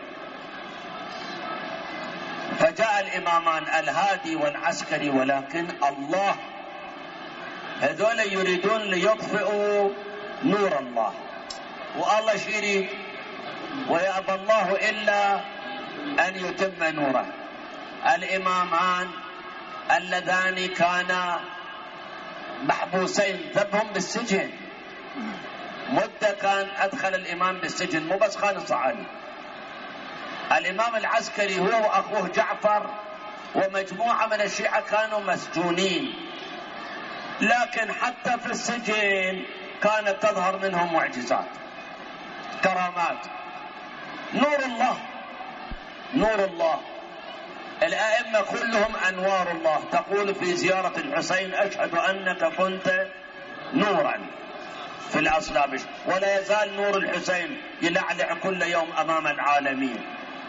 فجاء الإمامان الهادي والعسكري، ولكن الله هذول يريدون ليطفئوا نور الله، والله ايش يريد؟ ويأبى الله إلا أن يتم نوره. الإمامان اللذان كانا محبوسين، ذبهم بالسجن مدة، كان أدخل الإمام بالسجن، مو بس خان الصعالي. الإمام العسكري هو وأخوه جعفر ومجموعة من الشيعة كانوا مسجونين، لكن حتى في السجن كانت تظهر منهم معجزات، كرامات، نور الله، نور الله. الأئمة كلهم أنوار الله. تقول في زيارة الحسين: أشهد أنك كنت نورا في الأصلاب، ولا يزال نور الحسين يلعلع كل يوم أمام العالمين.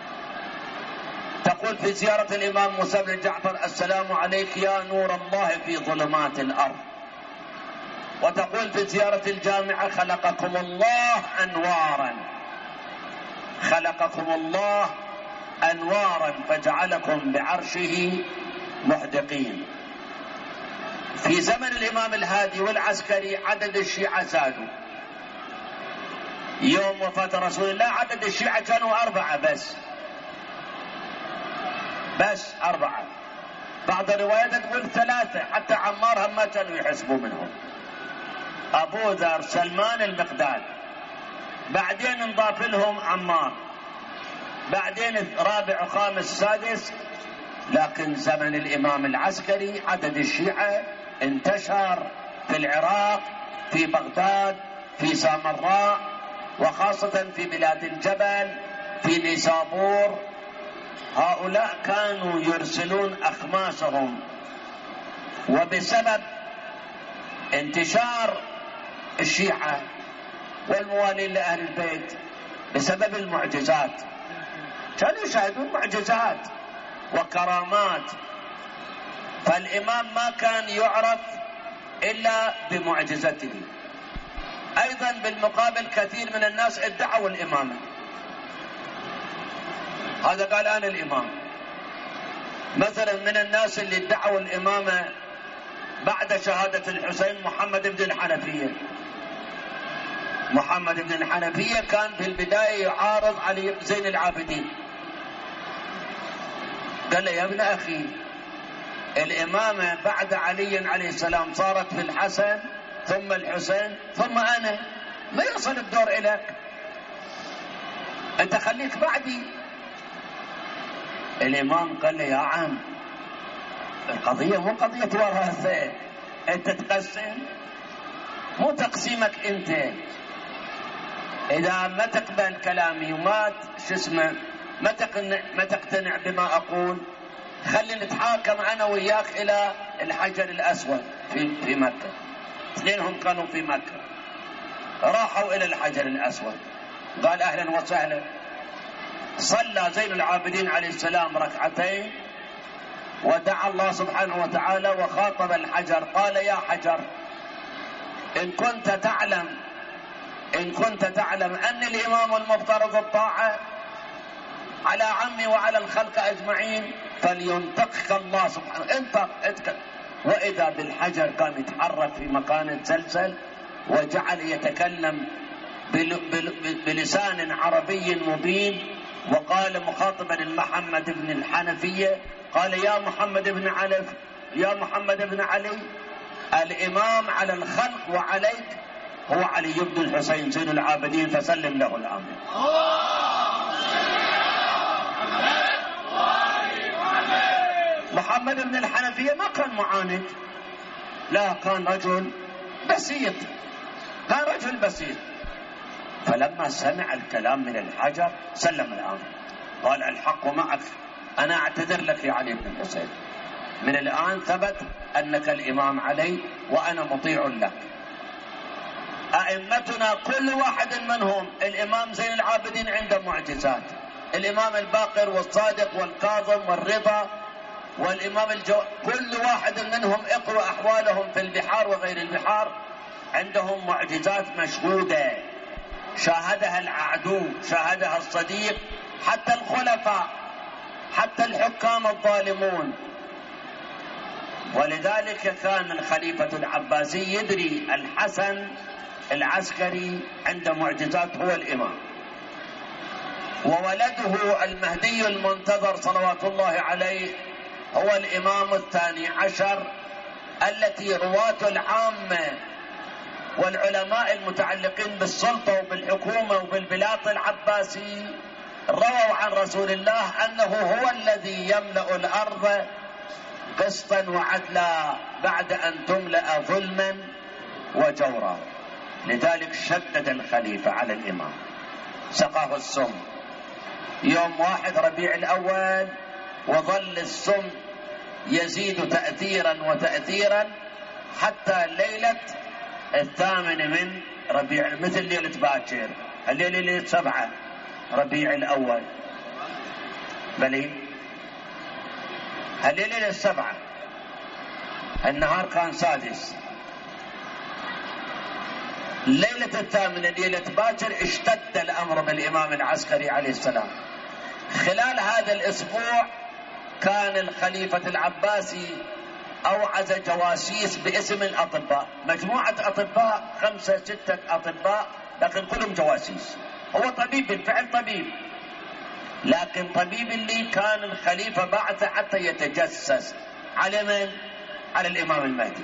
تقول في زيارة الإمام موسى بن جعفر: السلام عليك يا نور الله في ظلمات الأرض. وتقول في زيارة الجامعة: خلقكم الله أنوارا، خلقكم الله أنوارا فجعلكم بعرشه محدقين. في زمن الإمام الهادي والعسكري عدد الشيعة زادوا. يوم وفاة رسول الله عدد الشيعة كانوا 4 بس 4. بعض الروايات تقول 3، حتى عمار هم ما كانوا يحسبوا منهم. أبو ذر، سلمان، المقداد، بعدين انضاف لهم عمار، بعدين رابع وخامس سادس. لكن زمن الإمام العسكري عدد الشيعة انتشر في العراق، في بغداد، في سامراء، وخاصة في بلاد الجبل، في نيسابور. هؤلاء كانوا يرسلون أخماسهم، وبسبب انتشار الشيعة والموالين لأهل البيت، بسبب المعجزات، كانوا يشاهدون معجزات وكرامات. فالإمام ما كان يعرف إلا بمعجزته. أيضا بالمقابل كثير من الناس ادعوا الإمامة. هذا قال أنا الإمام. مثلا من الناس اللي ادعوا الإمامة بعد شهادة الحسين محمد بن الحنفية. محمد بن الحنفية كان في البداية يعارض علي زين العابدين. قال له: يا ابن أخي، الإمامة بعد علي عليه السلام صارت في الحسن ثم الحسين ثم أنا، ما يصل الدور إليك، أنت خليك بعدي. الإمام قال له: يا عم، القضية مو قضية وراثة، أنت تقسم، مو تقسيمك أنت. إذا ما تقبل كلامي وما ما تقتنع بما أقول، خلي نتحاكم أنا وياك إلى الحجر الأسود في مكة. اثنينهم كانوا في مكة، راحوا إلى الحجر الأسود. قال: أهلا وسهلا. صلى زين العابدين عليه السلام 2 ركعتين، ودعا الله سبحانه وتعالى وخاطب الحجر. قال: يا حجر، إن كنت تعلم أن الإمام المفترض الطاعة، على عمي وعلى الخلق أجمعين فلينطقك الله سبحانه. انطق اتكلم. وإذا بالحجر كان يتحرك في مكان زلزل وجعل يتكلم بلسان عربي مبين، وقال مخاطبا محمد بن الحنفية قال: يا محمد بن علي، يا محمد بن علي، الإمام على الخلق وعليك هو علي بن الحسين زين العابدين، فسلم له الآن. محمد بن الحنفية ما كان معاند، لا، كان رجل بسيط، كان رجل بسيط. فلما سمع الكلام من الحجر سلم الأمر، قال: الحق معك، أنا أعتذر لك يا علي بن الحسين، من الآن ثبت أنك الإمام علي وأنا مطيع لك. أئمتنا كل واحد منهم، الإمام زين العابدين عنده معجزات، الإمام الباقر والصادق والكاظم والرضا والإمام كل واحد منهم اقرأ أحوالهم في البحار وغير البحار، عندهم معجزات مشهودة شاهدها العدو، شاهدها الصديق، حتى الخلفاء، حتى الحكام الظالمون. ولذلك كان الخليفة العباسي يدري الحسن العسكري عنده معجزات، هو الإمام. وولده المهدي المنتظر صلوات الله عليه هو الإمام الثاني عشر، التي رواة العامة والعلماء المتعلقين بالسلطة وبالحكومة وبالبلاط العباسي رووا عن رسول الله أنه هو الذي يملأ الأرض قسطا وعدلا بعد أن تملأ ظلما وجورا. لذلك شدد الخليفة على الإمام، سقاه السم يوم 1 ربيع الأول، وظل السم يزيد تأثيرا وتأثيرا حتى ليلة 8 من ربيع، مثل ليلة باكر، الليلة ليلة 7 ربيع الأول، بلي الليلة ليلة 7، النهار كان 6. ليلة 8 ليلة باكر اشتد الأمر بالإمام العسكري عليه السلام. خلال هذا الأسبوع كان الخليفة العباسي أوعز جواسيس باسم الأطباء، مجموعة أطباء 5 6 أطباء، لكن كلهم جواسيس. هو طبيب بالفعل، طبيب، لكن طبيب اللي كان الخليفة بعثه حتى يتجسس على من؟ على الإمام المهدي،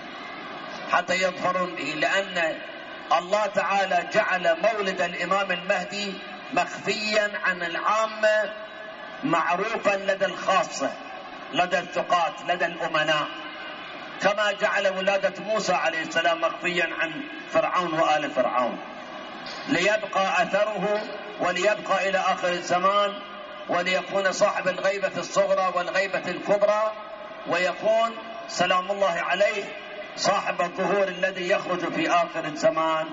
حتى يظهرون به، لأن الله تعالى جعل مولد الإمام المهدي مخفيا عن العامة، معروفا لدى الخاصة، لدى الثقات، لدى الأمناء، كما جعل ولادة موسى عليه السلام مخفيا عن فرعون وآل فرعون، ليبقى أثره وليبقى إلى آخر الزمان، وليكون صاحب الغيبة الصغرى والغيبة الكبرى، ويكون سلام الله عليه صاحب الظهور الذي يخرج في آخر الزمان.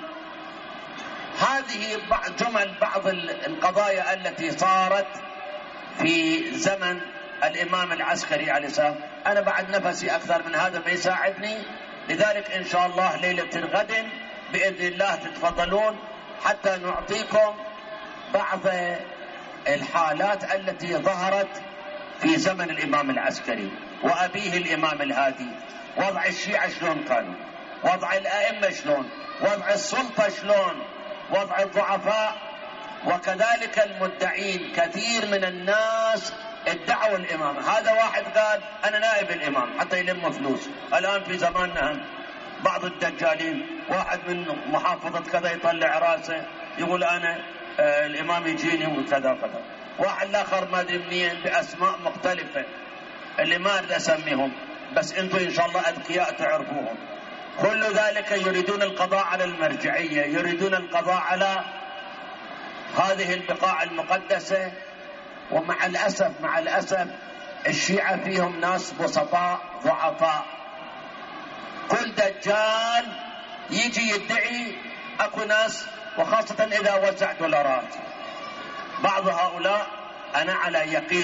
هذه جمل بعض القضايا التي صارت في زمن الإمام العسكري عليه السلام. أنا بعد نفسي أكثر من هذا ما يساعدني، لذلك إن شاء الله ليلة الغد بإذن الله تتفضلون حتى نعطيكم بعض الحالات التي ظهرت في زمن الإمام العسكري وأبيه الإمام الهادي. وضع الشيعة شلون كانوا، وضع الأئمة شلون، وضع السلطة شلون، وضع الضعفاء، وكذلك المدعين. كثير من الناس ادعوا الإمام. هذا واحد قال أنا نائب الإمام حتى يلم فلوس. الآن في زماننا بعض الدجالين، واحد من محافظة كذا يطلع راسه يقول أنا الإمام يجيني وكذا كذا. واحد آخر ما أدري منين بأسماء مختلفة اللي ما أريد أسميهم، بس أنتم إن شاء الله أذكياء تعرفوهم. كل ذلك يريدون القضاء على المرجعية، يريدون القضاء على هذه البقاع المقدسة. ومع الأسف الشيعة فيهم ناس بسطاء ضعفاء. كل دجال يجي يدعي أكو ناس، وخاصة إذا وزع دولارات. بعض هؤلاء أنا على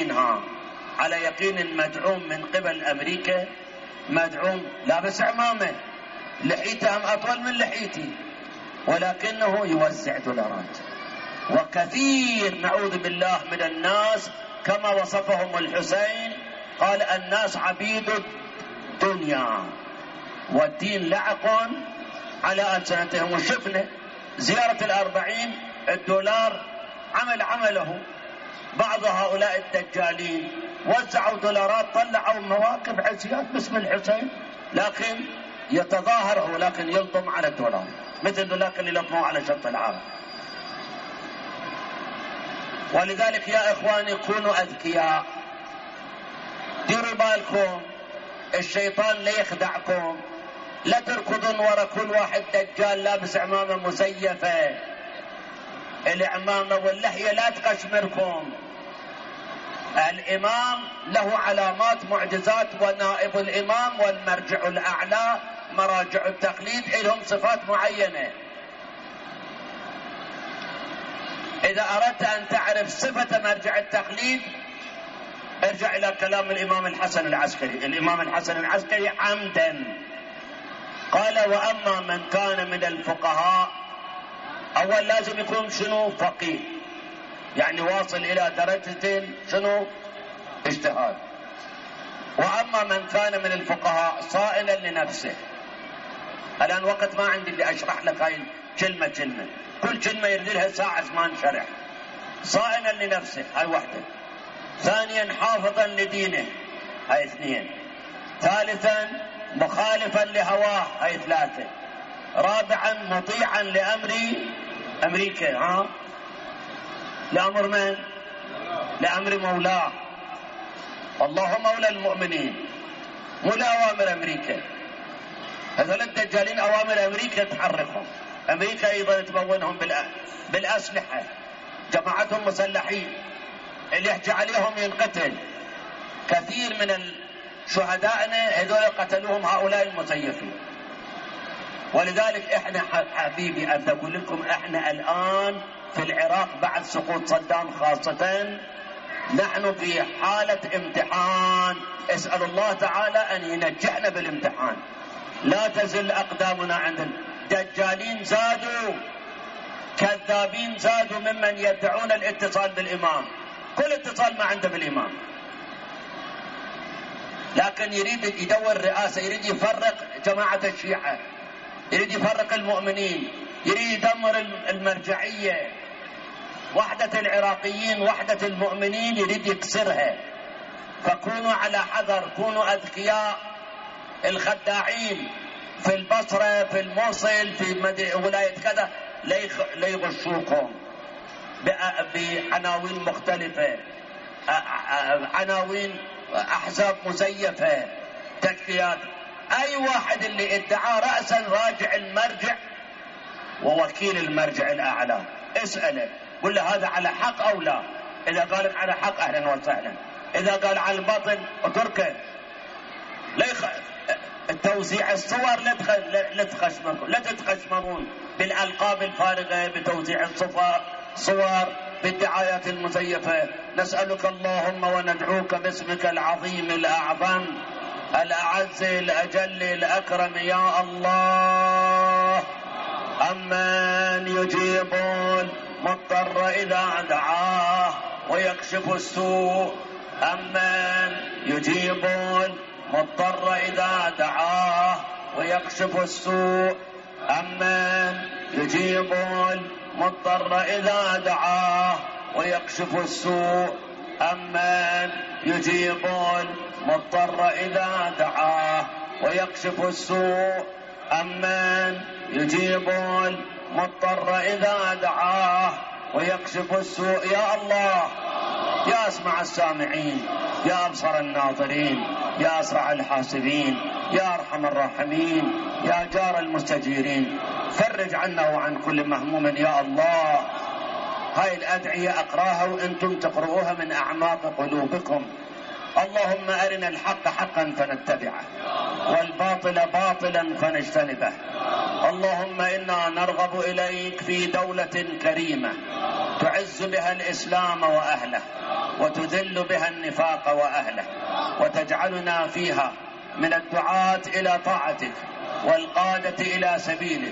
يقين مدعوم من قبل أمريكا، مدعوم لابس عمامة، لحيته أطول من لحيتي، ولكنه يوزع دولارات. وكثير نعوذ بالله من الناس كما وصفهم الحسين، قال الناس عبيد الدنيا والدين لعق على ألسنتهم. وشفنا زيارة $40 عمله. بعض هؤلاء الدجالين وزعوا دولارات، طلعوا مواكب عزيات باسم الحسين، لكن يتظاهر هو، لكن يلطم على الدولار مثل ذلك اللي لطموا على شط العرب. ولذلك يا إخواني كونوا أذكياء، ديروا بالكم الشيطان لا يخدعكم، لا تركضون ورا كل واحد دجال لابس عمامة مزيفة. العمامة واللحية لا تقشمركم. الإمام له علامات معجزات، ونائب الإمام والمرجع الأعلى مراجع التقليد لهم صفات معينة. إذا أردت أن تعرف صفة مرجع التقليد ارجع إلى كلام الإمام الحسن العسكري. الإمام الحسن العسكري عمدا قال: وأما من كان من الفقهاء، أول لازم يكون شنو؟ فقيه، يعني واصل إلى درجة شنو؟ اجتهاد. وأما من كان من الفقهاء صائلا لنفسه. الآن وقت ما عندي اللي أشرح لك هاي كلمة، كل كلمة يريد لها ساعة زمان شرح. صائلا لنفسه هاي واحدة. ثانيا حافظا لدينه هاي 2. ثالثا مخالفا لهواه هاي 3. رابعا مطيعا لأمر أمريكا. لأمر من؟ لأمر مولاه. الله مولى المؤمنين، مو لأوامر أمريكا. هذول الدجالين أوامر أمريكا تحركهم، أمريكا أيضا تمونهم بالأسلحة، جماعتهم مسلحين، اللي يحجي عليهم ينقتل. كثير من شهدائنا هذول قتلوهم هؤلاء المزيفين. ولذلك احنا حبيبي أقول لكم، احنا الآن في العراق بعد سقوط صدام خاصة نحن في حالة امتحان. اسأل الله تعالى أن ينجحنا بالامتحان. لا تزل أقدامنا عند الدجالين، زادوا، كذابين زادوا ممن يدعون الاتصال بالإمام. كل اتصال ما عنده بالإمام، لكن يريد يدور رئاسة، يريد يفرق جماعة الشيعة، يريد يفرق المؤمنين، يريد يدمر المرجعية، وحدة العراقيين، وحدة المؤمنين يريد يكسرها. فكونوا على حذر، كونوا أذكياء. الخداعين في البصرة، في الموصل، في ولاية كذا لا يغشوكم بعناوين مختلفة، عناوين أحزاب مزيفة، تكفيات. أي واحد اللي ادعى رأسا راجع المرجع ووكيل المرجع الأعلى اسأله، قل له هذا على حق أو لا. إذا قالك على حق أهلا وسهلا، إذا قال على الباطل اتركه. توزيع الصور لا تتخشمرون بالألقاب الفارغة، بتوزيع الصور، بالدعايات المزيفة. نسألك اللهم وندعوك باسمك العظيم الأعظم الأعز الأجل الأكرم يا الله، أمن يجيب المضطر إذا دعاه ويكشف السوء، أمن يجيب المضطر إذا دعاه ويكشف السوء، أمن يجيب المضطر إذا دعاه ويكشف السوء، أمن يجيب المضطر إذا دعاه ويكشف السوء، أمن يجيب المضطر إذا دعاه ويكشف السوء. يا الله، يا أسمع السامعين، يا أبصر الناظرين، يا أسرع الحاسبين، يا أرحم الراحمين، يا جار المستجيرين، فرج عنا وعن كل مهموم يا الله. هاي الأدعية أقراها وأنتم تقرؤوها من أعماق قلوبكم. اللهم أرنا الحق حقا فنتبعه والباطل باطلا فنجتنبه. اللهم إنا نرغب إليك في دولة كريمة تعز بها الإسلام وأهله وتذل بها النفاق وأهله، وتجعلنا فيها من الدعاة إلى طاعتك والقادة إلى سبيلك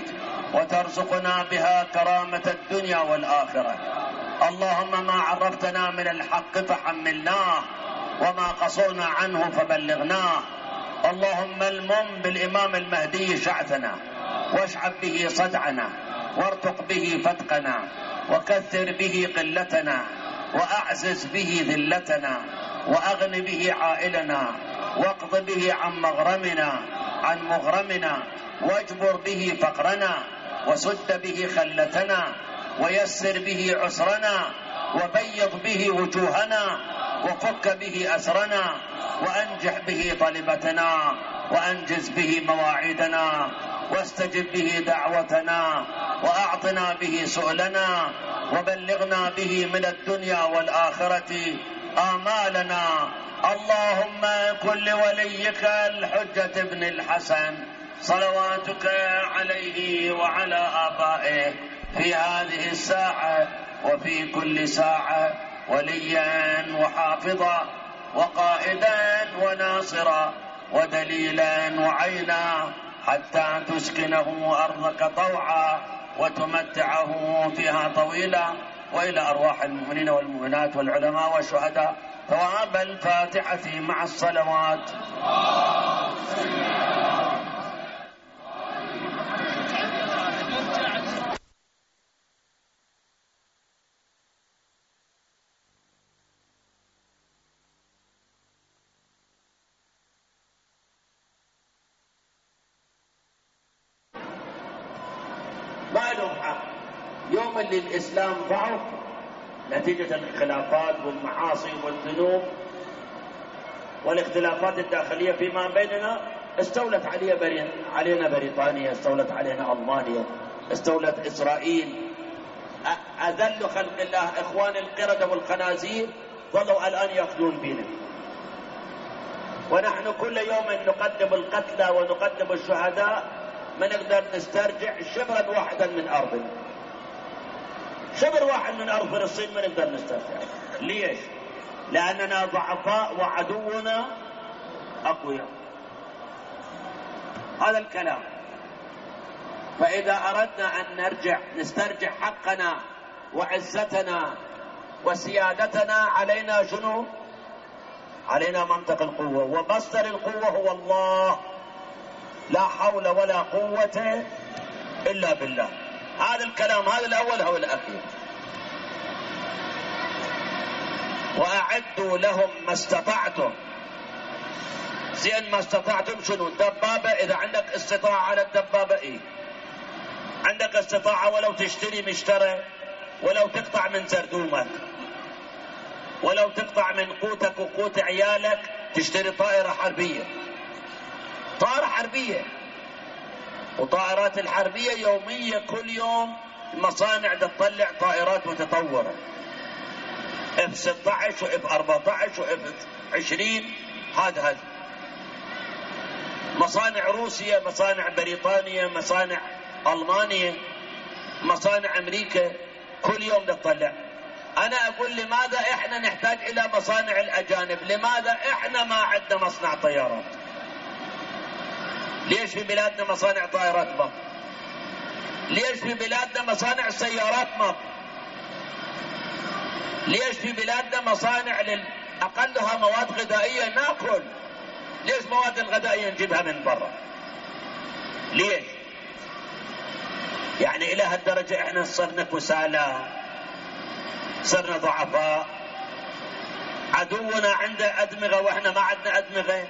وترزقنا بها كرامة الدنيا والآخرة. اللهم ما عرفتنا من الحق فحملناه، وما قصرنا عنه فبلغناه. اللهم المم بالإمام المهدي شعثنا، واشعب به صدعنا، وارتق به فتقنا، وكثر به قلتنا، وأعزز به ذلتنا، وأغن به عائلنا، واقض به عن مغرمنا، واجبر به فقرنا، وسد به خلتنا، ويسر به عسرنا، وبيض به وجوهنا، وفك به أسرنا، وأنجح به طلبتنا، وأنجز به مواعيدنا، واستجب به دعوتنا، وأعطنا به سؤلنا، وبلغنا به من الدنيا والآخرة آمالنا. اللهم كن لوليك الحجة بن الحسن صلواتك عليه وعلى آبائه في هذه الساعة وفي كل ساعة وليا وحافظا وقائدا وناصرا ودليلا وعينا، حتى تسكنه أرضك طوعا وتمتعه فيها طويلا. وإلى أرواح المؤمنين والمؤمنات والعلماء والشهداء ثواب الفاتحة مع الصلوات. ما لهم حق. يوم اللي الإسلام ضعف نتيجة الخلافات والمعاصي والذنوب والاختلافات الداخلية فيما بيننا، استولت علينا بريطانيا، استولت علينا ألمانيا، استولت إسرائيل، أذل خلق الله إخوان القردة والخنازير ظلوا الآن يأخذون بنا. ونحن كل يوم نقدم القتلى ونقدم الشهداء، ما نقدر نسترجع شبرا واحدا من أرضنا. شبر واحد من أرض فلسطين ما نقدر نسترجع. ليش؟ لأننا ضعفاء وعدونا أقوياء. هذا الكلام. فإذا أردنا أن نسترجع حقنا وعزتنا وسيادتنا، علينا شنو؟ علينا منطق القوة، ومصدر القوة هو الله. لا حول ولا قوة إلا بالله. هذا الكلام، هذا الأول هو الأخير. وأعدوا لهم ما استطعتم. زين ما استطعتم شنو؟ الدبابة، إذا عندك استطاعة على الدبابة إيه؟ عندك استطاعة ولو تشتري مشترى، ولو تقطع من زردومك، ولو تقطع من قوتك وقوت عيالك، تشتري طائرة حربية. طائرة حربية. وطائرات الحربية يومية، كل يوم المصانع تطلع طائرات متطورة، F-16 و F-14 و F-20. هذا مصانع روسيا، مصانع بريطانيا، مصانع ألمانيا، مصانع أمريكا، كل يوم تطلع. أنا أقول لماذا إحنا نحتاج إلى مصانع الأجانب؟ لماذا إحنا ما عندنا مصنع طيارات؟ ليش في بلادنا مصانع طائرات ما؟ ليش في بلادنا مصانع سيارات ما؟ ليش في بلادنا مصانع أقلها مواد غذائية ناكل؟ ليش مواد الغذائية نجيبها من برا؟ ليش؟ يعني إلى هالدرجة إحنا صرنا كسالى، صرنا ضعفاء. عدونا عنده أدمغة وإحنا ما عندنا أدمغة.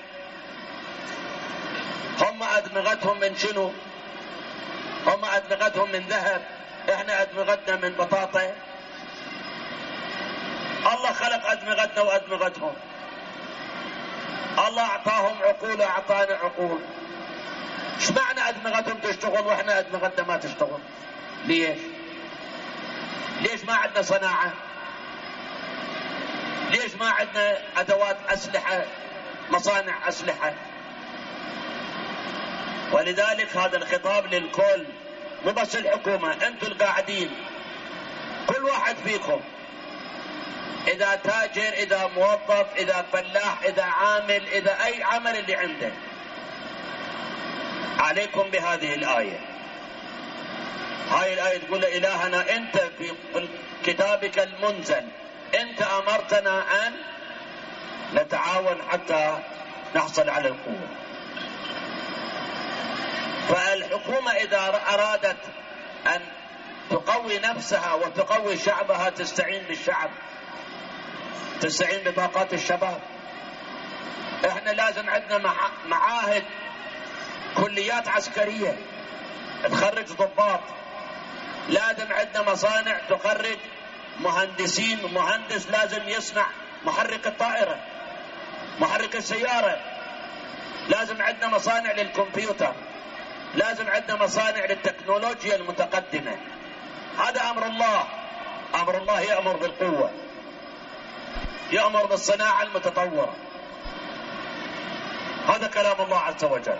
هم أدمغتهم من شنو؟ هم أدمغتهم من ذهب، إحنا أدمغتنا من بطاطا. الله خلق أدمغتنا وأدمغتهم. الله أعطاهم عقول وأعطانا عقول. ايش معنى أدمغتهم تشتغل وإحنا أدمغتنا ما تشتغل؟ ليش؟ ليش ما عندنا صناعة؟ ليش ما عندنا أدوات أسلحة، مصانع أسلحة؟ ولذلك هذا الخطاب للكل، مو بس الحكومة، أنتم القاعدين، كل واحد فيكم، إذا تاجر، إذا موظف، إذا فلاح، إذا عامل، إذا أي عمل اللي عنده، عليكم بهذه الآية. هاي الآية تقول إلهنا أنت في كتابك المنزل أنت أمرتنا أن نتعاون حتى نحصل على القوة. فالحكومة إذا أرادت أن تقوي نفسها وتقوي شعبها تستعين بالشعب، تستعين بطاقات الشباب. احنا لازم عندنا معاهد، كليات عسكرية تخرج ضباط، لازم عندنا مصانع تخرج مهندسين، مهندس لازم يصنع محرك الطائرة، محرك السيارة، لازم عندنا مصانع للكمبيوتر، لازم عندنا مصانع للتكنولوجيا المتقدمة. هذا أمر الله. أمر الله يأمر بالقوة، يأمر بالصناعة المتطورة. هذا كلام الله عز وجل.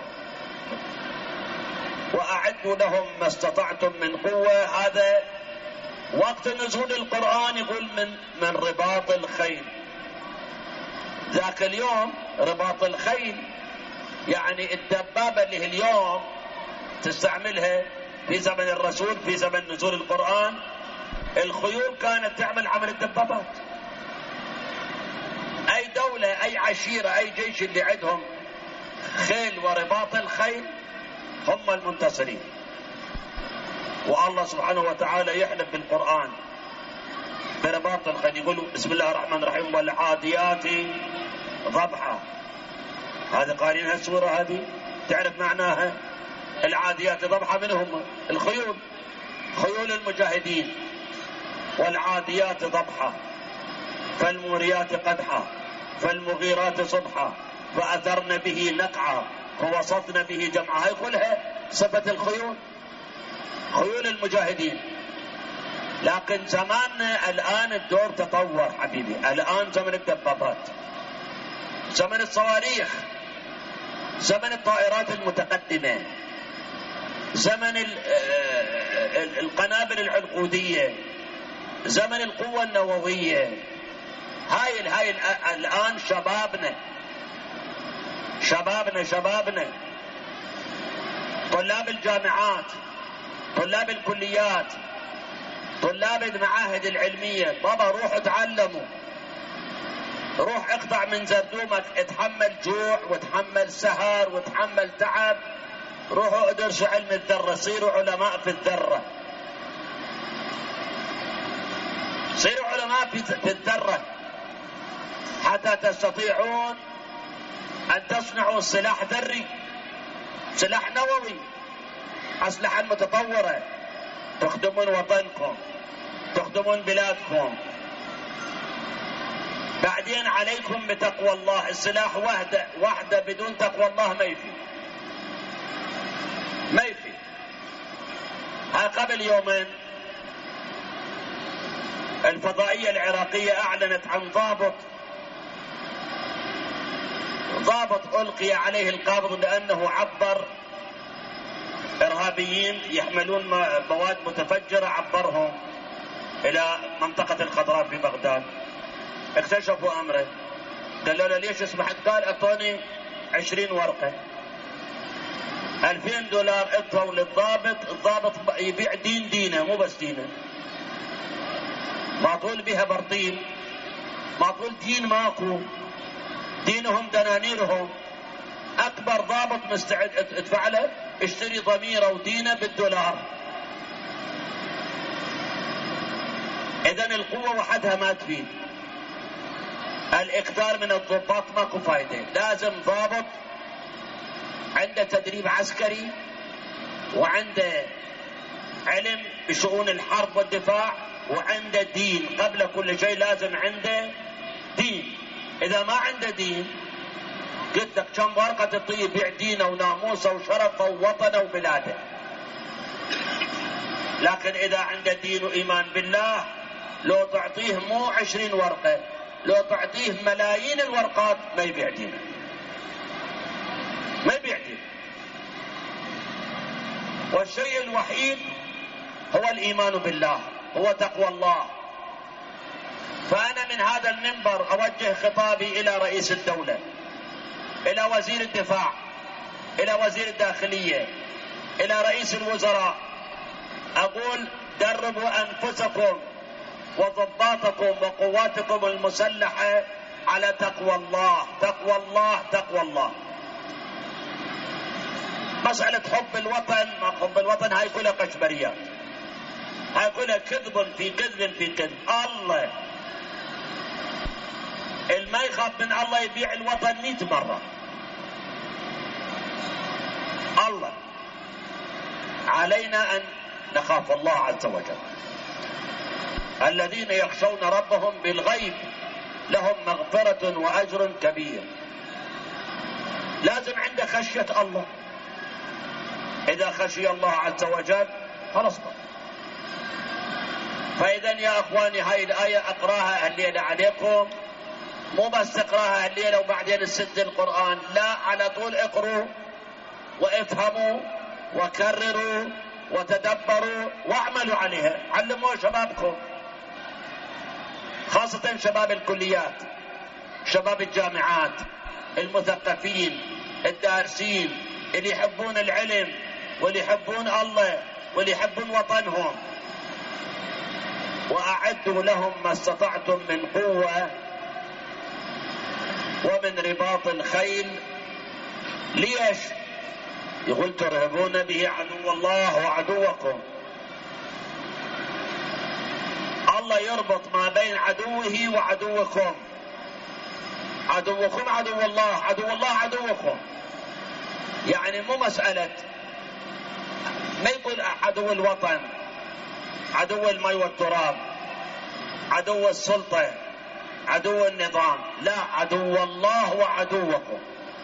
وأعدوا لهم ما استطعتم من قوة. هذا وقت نزول القرآن يقول من رباط الخيل. ذاك اليوم رباط الخيل يعني الدبابة اللي اليوم تستعملها في زمن الرسول، في زمن نزول القرآن الخيول كانت تعمل عمل الدبابات. أي دولة، أي عشيرة، أي جيش اللي عندهم خيل ورباط الخيل هم المنتصرين. والله سبحانه وتعالى يحلف بالقرآن برباط الخيل، يقول بسم الله الرحمن الرحيم والعاديات ضبحا. هذا قارنها السورة هذه تعرف معناها. العاديات ضبحا من هم؟ الخيول، خيول المجاهدين. والعاديات ضبحا فالموريات قدحا فالمغيرات صبحا فأثرن به نقعا فوسطن به جمعا. هاي كلها صفة الخيول، خيول المجاهدين. لكن زماننا الآن الدور تطور حبيبي. الآن زمن الدبابات، زمن الصواريخ، زمن الطائرات المتقدمة، زمن القنابل العنقودية، زمن القوة النووية. هاي الآن شبابنا طلاب الجامعات، طلاب الكليات، طلاب المعاهد العلمية. بابا روح اتعلموا، روح اقطع من زردومك، اتحمل جوع وتحمل سهر وتحمل تعب. روحوا ادرسوا علم الذرة، صيروا علماء في الذرة، صيروا علماء في الذرة حتى تستطيعون أن تصنعوا سلاح ذري، سلاح نووي، أسلحة متطورة تخدمون وطنكم، تخدمون بلادكم. بعدين عليكم بتقوى الله. السلاح وحده بدون تقوى الله ما يفي. قبل يومين الفضائية العراقية أعلنت عن ضابط ألقي عليه القبض لأنه عبر إرهابيين يحملون مواد متفجرة، عبرهم إلى منطقة الخضراء في بغداد. اكتشفوا أمره، قالوا له ليش سمحت؟ قال أعطوني 20 ورقة، $2000 اعطوا للضابط. الضابط يبيع دينه، مو بس دينه، معطول بها برطيل، معطول دين ماكو، دينهم دنانيرهم. أكبر ضابط مستعد ادفع له، اشتري ضميره ودينه $1. إذن القوة وحدها ما تفيد، الإكثار من الضباط ماكو فايدة. لازم ضابط عنده تدريب عسكري وعنده علم بشؤون الحرب والدفاع وعنده دين. قبل كل شيء لازم عنده دين. إذا ما عنده دين قلت لك كم ورقة تعطيه يبيع دينه وناموسه وشرفه ووطنه وبلاده. لكن إذا عنده دين وإيمان بالله لو تعطيه مو 20 ورقة، لو تعطيه ملايين الورقات ما يبيع دينه، ما يبيع دينه. والشيء الوحيد هو الإيمان بالله، هو تقوى الله. فأنا من هذا المنبر أوجه خطابي إلى رئيس الدولة، إلى وزير الدفاع، إلى وزير الداخلية، إلى رئيس الوزراء. أقول دربوا أنفسكم وضباطكم وقواتكم المسلحة على تقوى الله، تقوى الله، تقوى الله. مسألة حب الوطن، ما حب الوطن هاي كلها قشبريات، هاي كلها كذب في كذب في كذب. الله ما يخاف من الله يبيع الوطن 100 مرة. الله علينا أن نخاف الله عز وجل. الذين يخشون ربهم بالغيب لهم مغفرة وأجر كبير. لازم عنده خشية الله. إذا خشي الله عز وجل خلص. فإذا يا أخواني هاي الآية أقراها الليلة عليكم، مو بس تقراها الليلة وبعدين تسد القرآن، لا، على طول اقروا وافهموا وكرروا وتدبروا واعملوا عليها. علموا شبابكم، خاصة شباب الكليات، شباب الجامعات، المثقفين الدارسين اللي يحبون العلم واللي يحبون الله واللي يحبون وطنهم. وأعدوا لهم ما استطعتم من قوة ومن رباط الخيل. ليش؟ يقول ترهبون به عدو الله وعدوكم. الله يربط ما بين عدوه وعدوكم. عدوكم عدو الله، عدو الله عدوكم. يعني مو مسألة، ما يقول عدو الوطن، عدو المي والتراب، عدو السلطة، عدو النظام، لا، عدو الله وعدوكم.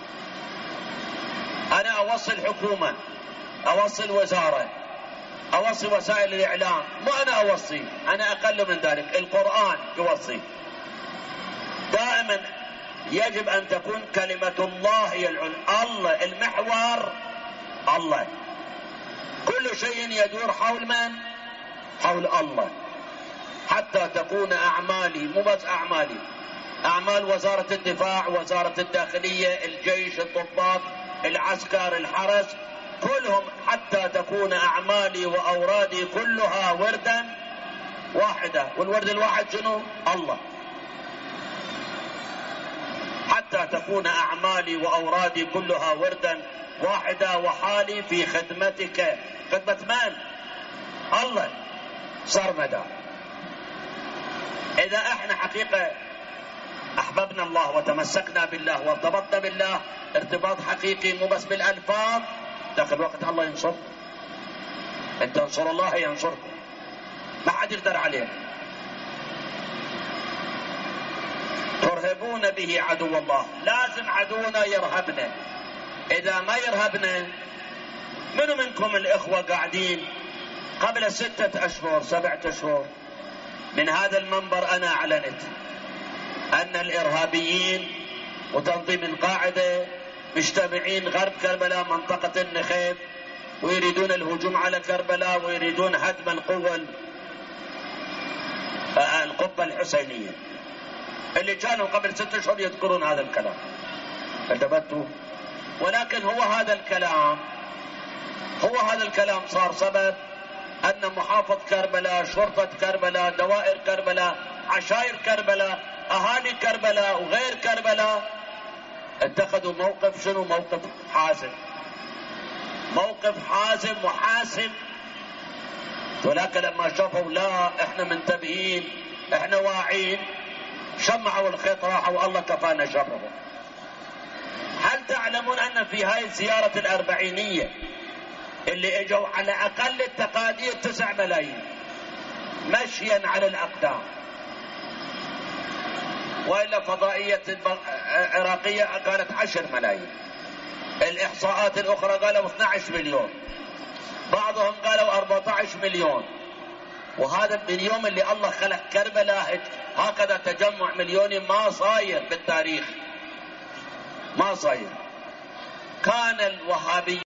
أنا أوصل حكومة، أوصل وزارة، أوصي وسائل الإعلام، مو أنا أوصي، أنا أقل من ذلك، القرآن يوصي. دائما يجب أن تكون كلمة الله هي الله المحور. الله كل شيء يدور حول من؟ حول الله. حتى تكون أعمالي، مو بس أعمالي، أعمال وزارة الدفاع، وزارة الداخلية، الجيش، الضباط، العسكر، الحرس، كلهم حتى تكون أعمالي وأورادي كلها وردا واحدة. والورد الواحد شنو؟ الله. حتى تكون أعمالي وأورادي كلها وردا واحدة وحالي في خدمتك. خدمة من؟ الله سرمدا. إذا احنا حقيقة أحببنا الله وتمسكنا بالله وارتبطنا بالله ارتباط حقيقي، مو بس بالألفاظ، داخل وقت الله ينصر. إن تنصر الله ينصركم، ما حد يقدر عليه. ترهبون به عدو الله. لازم عدونا يرهبنا. إذا ما يرهبنا، منو منكم الإخوة قاعدين قبل 6 أشهر 7 أشهر من هذا المنبر أنا أعلنت أن الإرهابيين وتنظيم القاعدة مجتمعين غرب كربلاء منطقة النخيب، ويريدون الهجوم على كربلاء، ويريدون هدم القبة الحسينية اللي كانوا قبل 6 أشهر يذكرون هذا الكلام. انتبهتوا؟ ولكن هو هذا الكلام صار سبب أن محافظ كربلاء، شرطة كربلاء، دوائر كربلاء، عشائر كربلاء، أهالي كربلاء وغير كربلاء اتخذوا موقف. شنو موقف؟ حازم. موقف حازم وحاسم. ولكن لما شافوا لا احنا منتبهين، احنا واعين، شمعوا الخيط راحوا، الله كفانا شرهم. هل تعلمون أن في هاي الزيارة الأربعينية اللي اجوا على أقل التقادير 9 ملايين مشيا على الأقدام، وإلا فضائية عراقية قالت 10 ملايين، الإحصاءات الأخرى قالوا 12 مليون، بعضهم قالوا 14 مليون. وهذا من يوم اللي الله خلق كربلاء هكذا تجمع مليوني ما صاير بالتاريخ، ما صاير. كان الوهابي